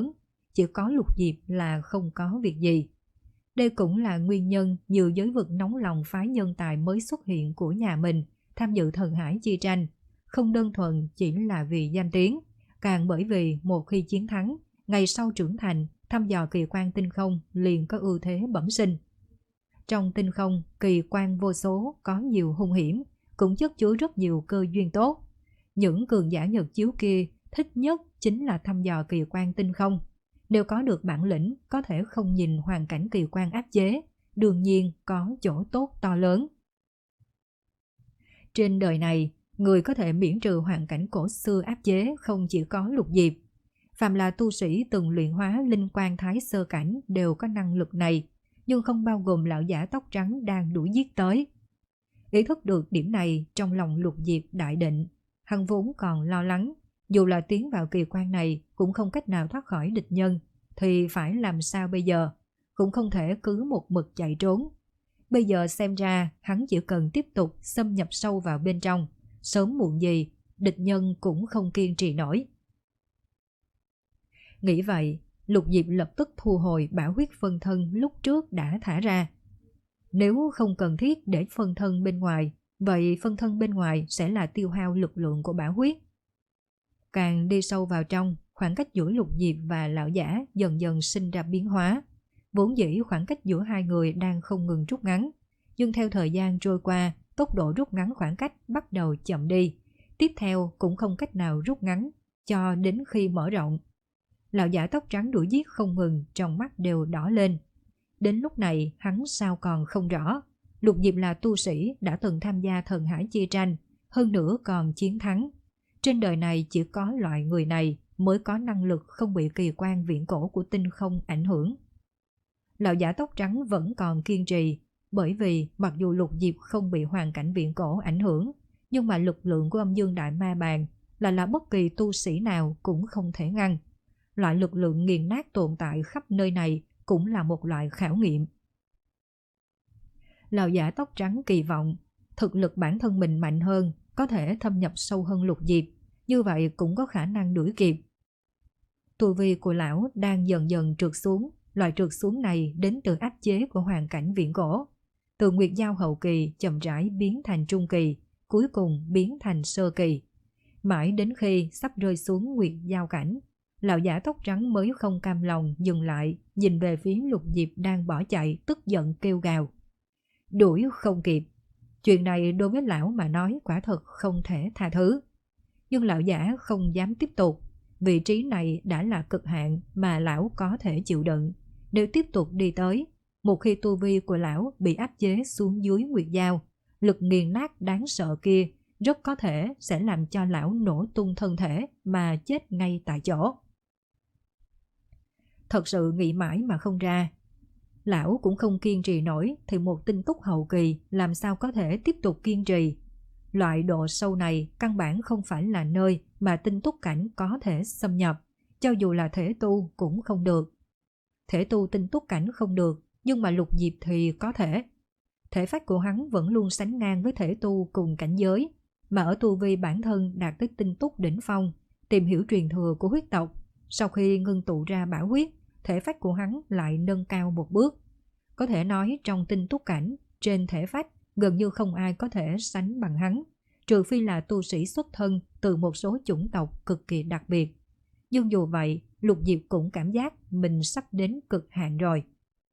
chỉ có Lục Diệp là không có việc gì. Đây cũng là nguyên nhân nhiều giới vực nóng lòng phái nhân tài mới xuất hiện của nhà mình tham dự thần hải chi tranh, không đơn thuần chỉ là vì danh tiếng, càng bởi vì một khi chiến thắng, ngày sau trưởng thành, thăm dò kỳ quan tinh không liền có ưu thế bẩm sinh. Trong tinh không, kỳ quan vô số, có nhiều hung hiểm, cũng chất chứa rất nhiều cơ duyên tốt. Những cường giả nhật chiếu kia thích nhất chính là thăm dò kỳ quan tinh không. Nếu có được bản lĩnh, có thể không nhìn hoàn cảnh kỳ quan áp chế, đương nhiên có chỗ tốt to lớn. Trên đời này, người có thể miễn trừ hoàn cảnh cổ xưa áp chế không chỉ có Lục Diệp. Phàm là tu sĩ từng luyện hóa linh quan thái sơ cảnh đều có năng lực này, nhưng không bao gồm lão giả tóc trắng đang đuổi giết tới. Ý thức được điểm này, trong lòng Lục Diệp đại định. Hắn vốn còn lo lắng, dù là tiến vào kỳ quan này cũng không cách nào thoát khỏi địch nhân, thì phải làm sao bây giờ? Cũng không thể cứ một mực chạy trốn. Bây giờ xem ra hắn chỉ cần tiếp tục xâm nhập sâu vào bên trong, sớm muộn gì địch nhân cũng không kiên trì nổi. Nghĩ vậy, Lục Diệp lập tức thu hồi bảo huyết phân thân lúc trước đã thả ra. Nếu không cần thiết để phân thân bên ngoài, vậy phân thân bên ngoài sẽ là tiêu hao lực lượng của bảo huyết. Càng đi sâu vào trong, khoảng cách giữa Lục Diệp và lão giả dần dần sinh ra biến hóa. Vốn dĩ khoảng cách giữa hai người đang không ngừng rút ngắn, nhưng theo thời gian trôi qua, tốc độ rút ngắn khoảng cách bắt đầu chậm đi. Tiếp theo cũng không cách nào rút ngắn, cho đến khi mở rộng. Lão giả tóc trắng đuổi giết không ngừng, trong mắt đều đỏ lên. Đến lúc này hắn sao còn không rõ. Lục Diệp là tu sĩ đã từng tham gia thần hải chi tranh, hơn nữa còn chiến thắng. Trên đời này chỉ có loại người này mới có năng lực không bị kỳ quan viễn cổ của tinh không ảnh hưởng. Lão giả tóc trắng vẫn còn kiên trì, bởi vì mặc dù Lục Diệp không bị hoàn cảnh viễn cổ ảnh hưởng, nhưng mà lực lượng của âm dương đại ma bàn là là bất kỳ tu sĩ nào cũng không thể ngăn. Loại lực lượng nghiền nát tồn tại khắp nơi này cũng là một loại khảo nghiệm. Lão giả tóc trắng kỳ vọng thực lực bản thân mình mạnh hơn, có thể thâm nhập sâu hơn Lục Diệp, như vậy cũng có khả năng đuổi kịp. Tu vi của lão đang dần dần trượt xuống, loại trượt xuống này đến từ áp chế của hoàn cảnh viễn cổ. Từ Nguyệt Giao hậu kỳ chậm rãi biến thành trung kỳ, cuối cùng biến thành sơ kỳ. Mãi đến khi sắp rơi xuống Nguyệt Giao cảnh, lão giả tóc trắng mới không cam lòng dừng lại, nhìn về phía Lục Diệp đang bỏ chạy, tức giận kêu gào. Đuổi không kịp. Chuyện này đối với lão mà nói quả thật không thể tha thứ. Nhưng lão giả không dám tiếp tục. Vị trí này đã là cực hạn mà lão có thể chịu đựng. Nếu tiếp tục đi tới, một khi tu vi của lão bị áp chế xuống dưới Nguyệt Giao, lực nghiền nát đáng sợ kia rất có thể sẽ làm cho lão nổ tung thân thể mà chết ngay tại chỗ. Thật sự nghĩ mãi mà không ra. Lão cũng không kiên trì nổi thì một tinh túc hậu kỳ làm sao có thể tiếp tục kiên trì. Loại độ sâu này căn bản không phải là nơi mà tinh túc cảnh có thể xâm nhập, cho dù là thể tu cũng không được. Thể tu tinh túc cảnh không được, nhưng mà Lục Diệp thì có thể. Thể phách của hắn vẫn luôn sánh ngang với thể tu cùng cảnh giới, mà ở tu vi bản thân đạt tới tinh túc đỉnh phong, tìm hiểu truyền thừa của huyết tộc. Sau khi ngưng tụ ra bảo huyết, thể phách của hắn lại nâng cao một bước. Có thể nói trong tinh túc cảnh, trên thể phách gần như không ai có thể sánh bằng hắn, trừ phi là tu sĩ xuất thân từ một số chủng tộc cực kỳ đặc biệt. Nhưng dù vậy, Lục Diệp cũng cảm giác mình sắp đến cực hạn rồi.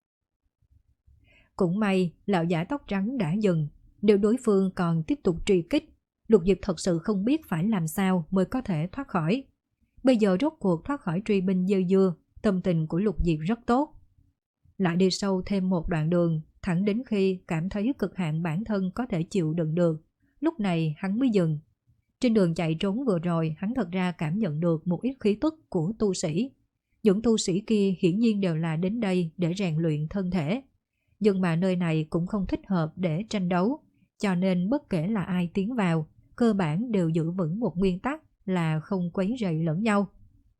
Cũng may, lão giả tóc trắng đã dừng. Nếu đối phương còn tiếp tục truy kích, Lục Diệp thật sự không biết phải làm sao mới có thể thoát khỏi. Bây giờ rốt cuộc thoát khỏi truy binh dơ dưa, tâm tình của Lục Diệp rất tốt. Lại đi sâu thêm một đoạn đường, thẳng đến khi cảm thấy cực hạn bản thân có thể chịu đựng được. Lúc này hắn mới dừng. Trên đường chạy trốn vừa rồi, hắn thật ra cảm nhận được một ít khí tức của tu sĩ. Những tu sĩ kia hiển nhiên đều là đến đây để rèn luyện thân thể. Nhưng mà nơi này cũng không thích hợp để tranh đấu, cho nên bất kể là ai tiến vào, cơ bản đều giữ vững một nguyên tắc là không quấy rầy lẫn nhau.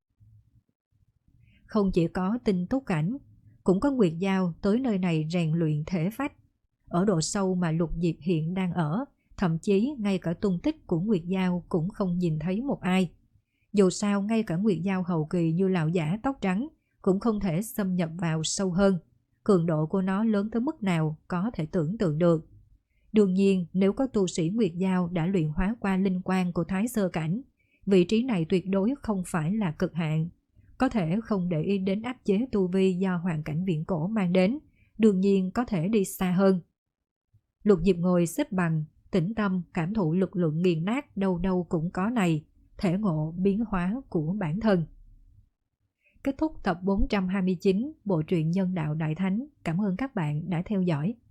Không chỉ có tinh túc cảnh, cũng có Nguyệt Giao tới nơi này rèn luyện thể phách. Ở độ sâu mà Lục Diệp hiện đang ở, thậm chí ngay cả tung tích của Nguyệt Giao cũng không nhìn thấy một ai. Dù sao ngay cả Nguyệt Giao hậu kỳ như lão giả tóc trắng cũng không thể xâm nhập vào sâu hơn. Cường độ của nó lớn tới mức nào có thể tưởng tượng được. Đương nhiên, nếu có tu sĩ Nguyệt Giao đã luyện hóa qua linh quan của Thái Sơ Cảnh, vị trí này tuyệt đối không phải là cực hạn. Có thể không để ý đến áp chế tu vi do hoàn cảnh viễn cổ mang đến, đương nhiên có thể đi xa hơn. Lục Diệp ngồi xếp bằng, tĩnh tâm cảm thụ lực lượng nghiền nát đâu đâu cũng có này, thể ngộ biến hóa của bản thân. Kết thúc tập bốn trăm hai mươi chín Bộ truyện Nhân Đạo Đại Thánh. Cảm ơn các bạn đã theo dõi.